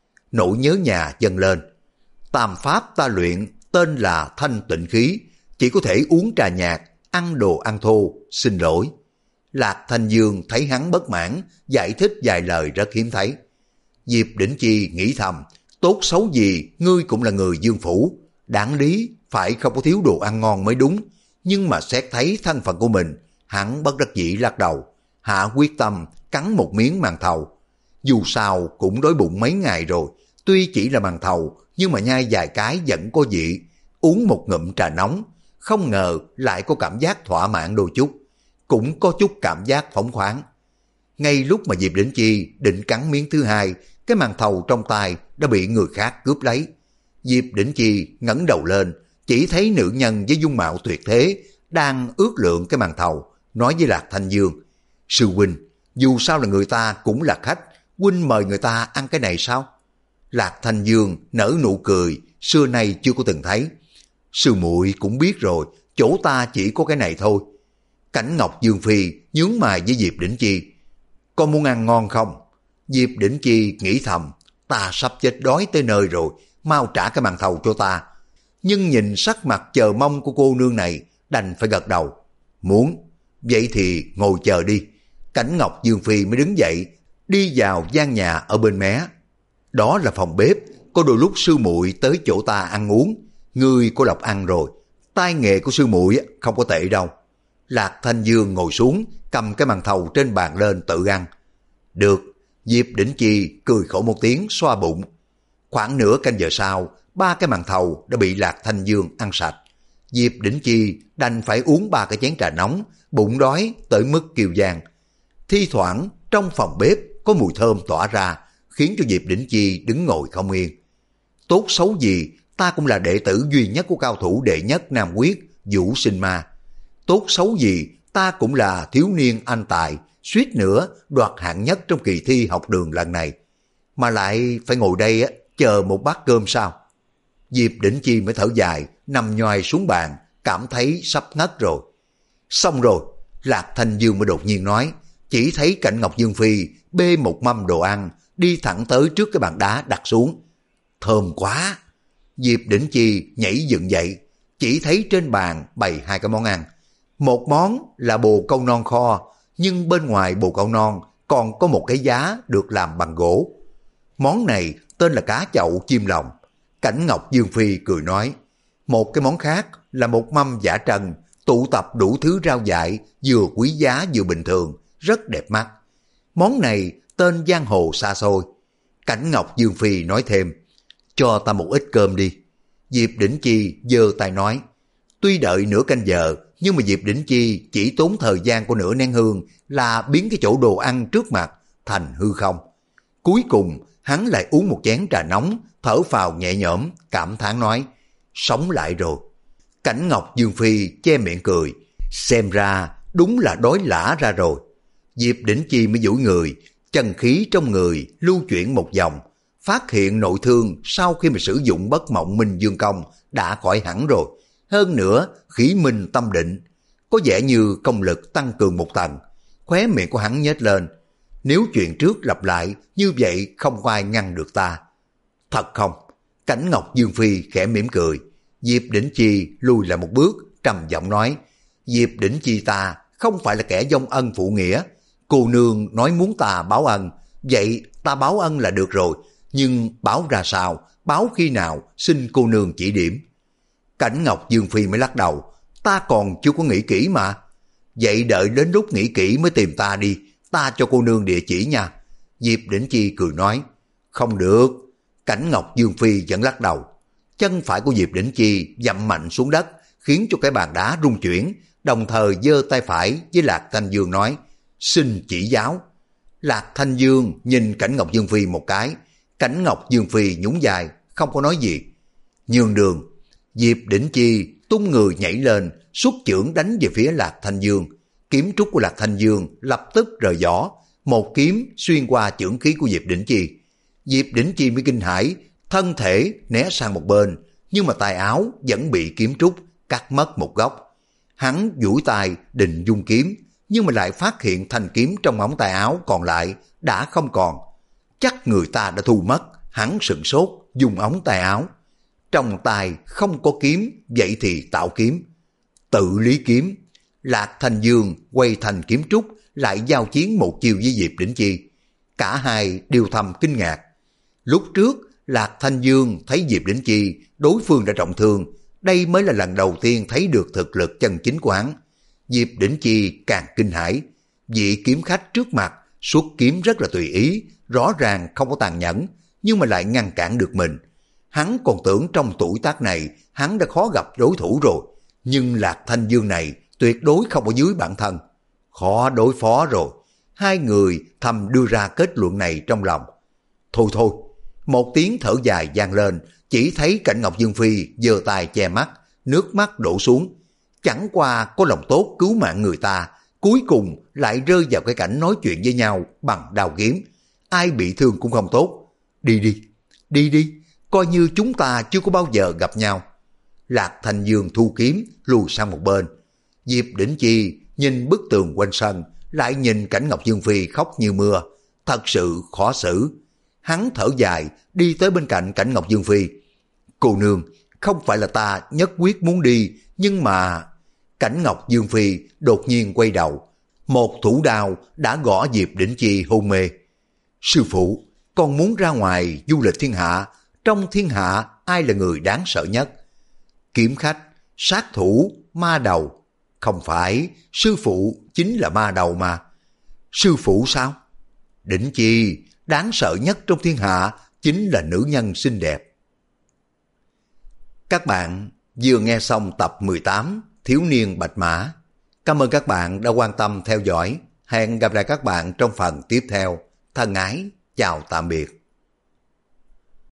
Nỗi nhớ nhà dâng lên. Tam pháp ta luyện tên là thanh tịnh khí, chỉ có thể uống trà nhạt, ăn đồ ăn thô, xin lỗi. Lạc Thanh Dương thấy hắn bất mãn, giải thích vài lời rất hiếm thấy. Diệp Đỉnh Chi nghĩ thầm, tốt xấu gì ngươi cũng là người Dương Phủ, đáng lý phải không có thiếu đồ ăn ngon mới đúng. Nhưng mà xét thấy thân phận của mình, hắn bất đắc dĩ lắc đầu, hạ quyết tâm cắn một miếng màn thầu. Dù sao cũng đói bụng mấy ngày rồi, tuy chỉ là màn thầu nhưng mà nhai vài cái vẫn có vị. Uống một ngụm trà nóng, không ngờ lại có cảm giác thỏa mãn đôi chút, cũng có chút cảm giác phóng khoáng. Ngay lúc mà Diệp Đỉnh Chi định cắn miếng thứ hai, cái màn thầu trong tay đã bị người khác cướp lấy. Diệp Đỉnh Chi ngẩng đầu lên, chỉ thấy nữ nhân với dung mạo tuyệt thế đang ước lượng cái màn thầu, nói với Lạc Thanh Dương. Sư huynh, dù sao là người ta cũng là khách, huynh mời người ta ăn cái này sao? Lạc Thanh Dương nở nụ cười, xưa nay chưa có từng thấy. Sư muội cũng biết rồi, chỗ ta chỉ có cái này thôi. Cảnh Ngọc Dương Phi nhướng mày với Diệp Đỉnh Chi. Con muốn ăn ngon không? Diệp Đỉnh Chi nghĩ thầm, ta sắp chết đói tới nơi rồi, mau trả cái màn thầu cho ta. Nhưng nhìn sắc mặt chờ mong của cô nương này, đành phải gật đầu. Muốn, vậy thì ngồi chờ đi. Cảnh Ngọc Dương Phi mới đứng dậy, đi vào gian nhà ở bên mé. Đó là phòng bếp, có đôi lúc sư muội tới chỗ ta ăn uống. Ngươi có lộc ăn rồi, tay nghề của sư muội không có tệ đâu. Lạc Thanh Dương ngồi xuống, cầm cái màn thầu trên bàn lên tự ăn. Được. Diệp Đỉnh Chi cười khổ một tiếng xoa bụng. Khoảng nửa canh giờ sau, ba cái màn thầu đã bị Lạc Thanh Dương ăn sạch. Diệp Đỉnh Chi đành phải uống ba cái chén trà nóng, bụng đói tới mức kiều giang. Thi thoảng trong phòng bếp có mùi thơm tỏa ra, khiến cho Diệp Đỉnh Chi đứng ngồi không yên. Tốt xấu gì, ta cũng là đệ tử duy nhất của cao thủ đệ nhất Nam Quyết, Vũ Sinh Ma. Tốt xấu gì, ta cũng là thiếu niên anh tài, suýt nữa đoạt hạng nhất trong kỳ thi học đường lần này. Mà lại phải ngồi đây á, chờ một bát cơm sao? Diệp Đỉnh Chi mới thở dài, nằm nhoài xuống bàn, cảm thấy sắp ngất rồi. Xong rồi, Lạc Thanh Dương mới đột nhiên nói, chỉ thấy Cảnh Ngọc Dương Phi bê một mâm đồ ăn, đi thẳng tới trước cái bàn đá đặt xuống. Thơm quá! Diệp Đỉnh Chi nhảy dựng dậy, chỉ thấy trên bàn bày hai cái món ăn. Một món là bồ câu non kho, nhưng bên ngoài bồ câu non còn có một cái giá được làm bằng gỗ. Món này tên là cá chậu chim lòng. Cảnh Ngọc Dương Phi cười nói, Một cái món khác là một mâm giả trần, tụ tập đủ thứ rau dại, vừa quý giá vừa bình thường, rất đẹp mắt. Món này tên giang hồ xa xôi. Cảnh Ngọc Dương Phi nói thêm, cho ta một ít cơm đi. Diệp Đỉnh Chi giơ tay nói, tuy đợi nửa canh giờ, nhưng mà Diệp Đỉnh Chi chỉ tốn thời gian của nửa nén hương là biến cái chỗ đồ ăn trước mặt thành hư không. Cuối cùng hắn lại uống một chén trà nóng, thở phào nhẹ nhõm, cảm thán nói, sống lại rồi. Cảnh Ngọc Dương Phi che miệng cười, xem ra đúng là đói lả ra rồi. Diệp Đỉnh Chi mới duỗi người, chân khí trong người lưu chuyển một vòng, phát hiện nội thương sau khi mà sử dụng bất mộng minh dương công đã khỏi hẳn rồi. Hơn nữa khí minh tâm định, có vẻ như công lực tăng cường một tầng. Khóe miệng của hắn nhếch lên, nếu chuyện trước lặp lại như vậy không có ai ngăn được ta. Thật không? Cảnh Ngọc Dương Phi khẽ mỉm cười. Diệp Đỉnh Chi lùi lại một bước, trầm giọng nói, Diệp Đỉnh Chi ta không phải là kẻ vong ân phụ nghĩa. Cô nương nói muốn ta báo ân, vậy ta báo ân là được rồi, nhưng báo ra sao, báo khi nào, xin cô nương chỉ điểm. Cảnh Ngọc Dương Phi mới lắc đầu, ta còn chưa có nghĩ kỹ mà. Vậy đợi đến lúc nghĩ kỹ mới tìm ta đi, ta cho cô nương địa chỉ nha. Diệp Đỉnh Chi cười nói, không được. Cảnh Ngọc Dương Phi vẫn lắc đầu. Chân phải của Diệp Đỉnh Chi dậm mạnh xuống đất, khiến cho cái bàn đá rung chuyển, đồng thời giơ tay phải với Lạc Thanh Dương nói, xin chỉ giáo. Lạc Thanh Dương nhìn Cảnh Ngọc Dương Phi một cái. Cảnh Ngọc Dương Phi nhún vai, không có nói gì. Nhường đường. Diệp Đỉnh Chi tung người nhảy lên, xuất chưởng đánh về phía Lạc Thanh Dương. Kiếm trúc của Lạc Thanh Dương lập tức rời vỏ, một kiếm xuyên qua chưởng khí của Diệp Đỉnh Chi. Diệp Đỉnh Chi mới kinh hãi, thân thể né sang một bên, nhưng mà tay áo vẫn bị kiếm trúc cắt mất một góc. Hắn duỗi tay định dung kiếm, nhưng mà lại phát hiện thanh kiếm trong ống tay áo còn lại đã không còn. Chắc người ta đã thu mất. Hắn sửng sốt, dùng ống tay áo. Trong tay không có kiếm, vậy thì tạo kiếm. Tự lý kiếm. Lạc Thanh Dương quay thành kiếm trúc, lại giao chiến một chiều với Diệp Đỉnh Chi. Cả hai đều thầm kinh ngạc. Lúc trước, Lạc Thanh Dương thấy Diệp Đỉnh Chi, đối phương đã trọng thương. Đây mới là lần đầu tiên thấy được thực lực chân chính của hắn. Diệp Đỉnh Chi càng kinh hãi. Vị kiếm khách trước mặt xuất kiếm rất là tùy ý, rõ ràng không có tàn nhẫn, nhưng mà lại ngăn cản được mình. Hắn còn tưởng trong tuổi tác này hắn đã khó gặp đối thủ rồi, nhưng Lạc Thanh Dương này tuyệt đối không ở dưới bản thân. Khó đối phó rồi. Hai người thầm đưa ra kết luận này trong lòng. Thôi thôi, một tiếng thở dài vang lên, chỉ thấy Cảnh Ngọc Dương Phi giơ tay che mắt, nước mắt đổ xuống. Chẳng qua có lòng tốt cứu mạng người ta, cuối cùng lại rơi vào cái cảnh nói chuyện với nhau bằng đao kiếm. Ai bị thương cũng không tốt. Đi đi, đi đi, coi như chúng ta chưa có bao giờ gặp nhau. Lạc Thanh Dương thu kiếm, lùi sang một bên. Diệp Đỉnh Chi nhìn bức tường quanh sân, lại nhìn Cảnh Ngọc Dương Phi khóc như mưa. Thật sự khó xử. Hắn thở dài, đi tới bên cạnh Cảnh Ngọc Dương Phi. Cô nương, không phải là ta nhất quyết muốn đi, nhưng mà... Cảnh Ngọc Dương Phi đột nhiên quay đầu. Một thủ đao đã gõ Diệp Đỉnh Chi hôn mê. Sư phụ, con muốn ra ngoài du lịch thiên hạ. Trong thiên hạ ai là người đáng sợ nhất? Kiếm khách, sát thủ, ma đầu. Không phải, sư phụ chính là ma đầu mà. Sư phụ sao? Đỉnh Chi, đáng sợ nhất trong thiên hạ chính là nữ nhân xinh đẹp. Các bạn vừa nghe xong tập mười tám Thiếu niên Bạch Mã. Cảm ơn các bạn đã quan tâm theo dõi. Hẹn gặp lại các bạn trong phần tiếp theo. Thân ái, chào tạm biệt.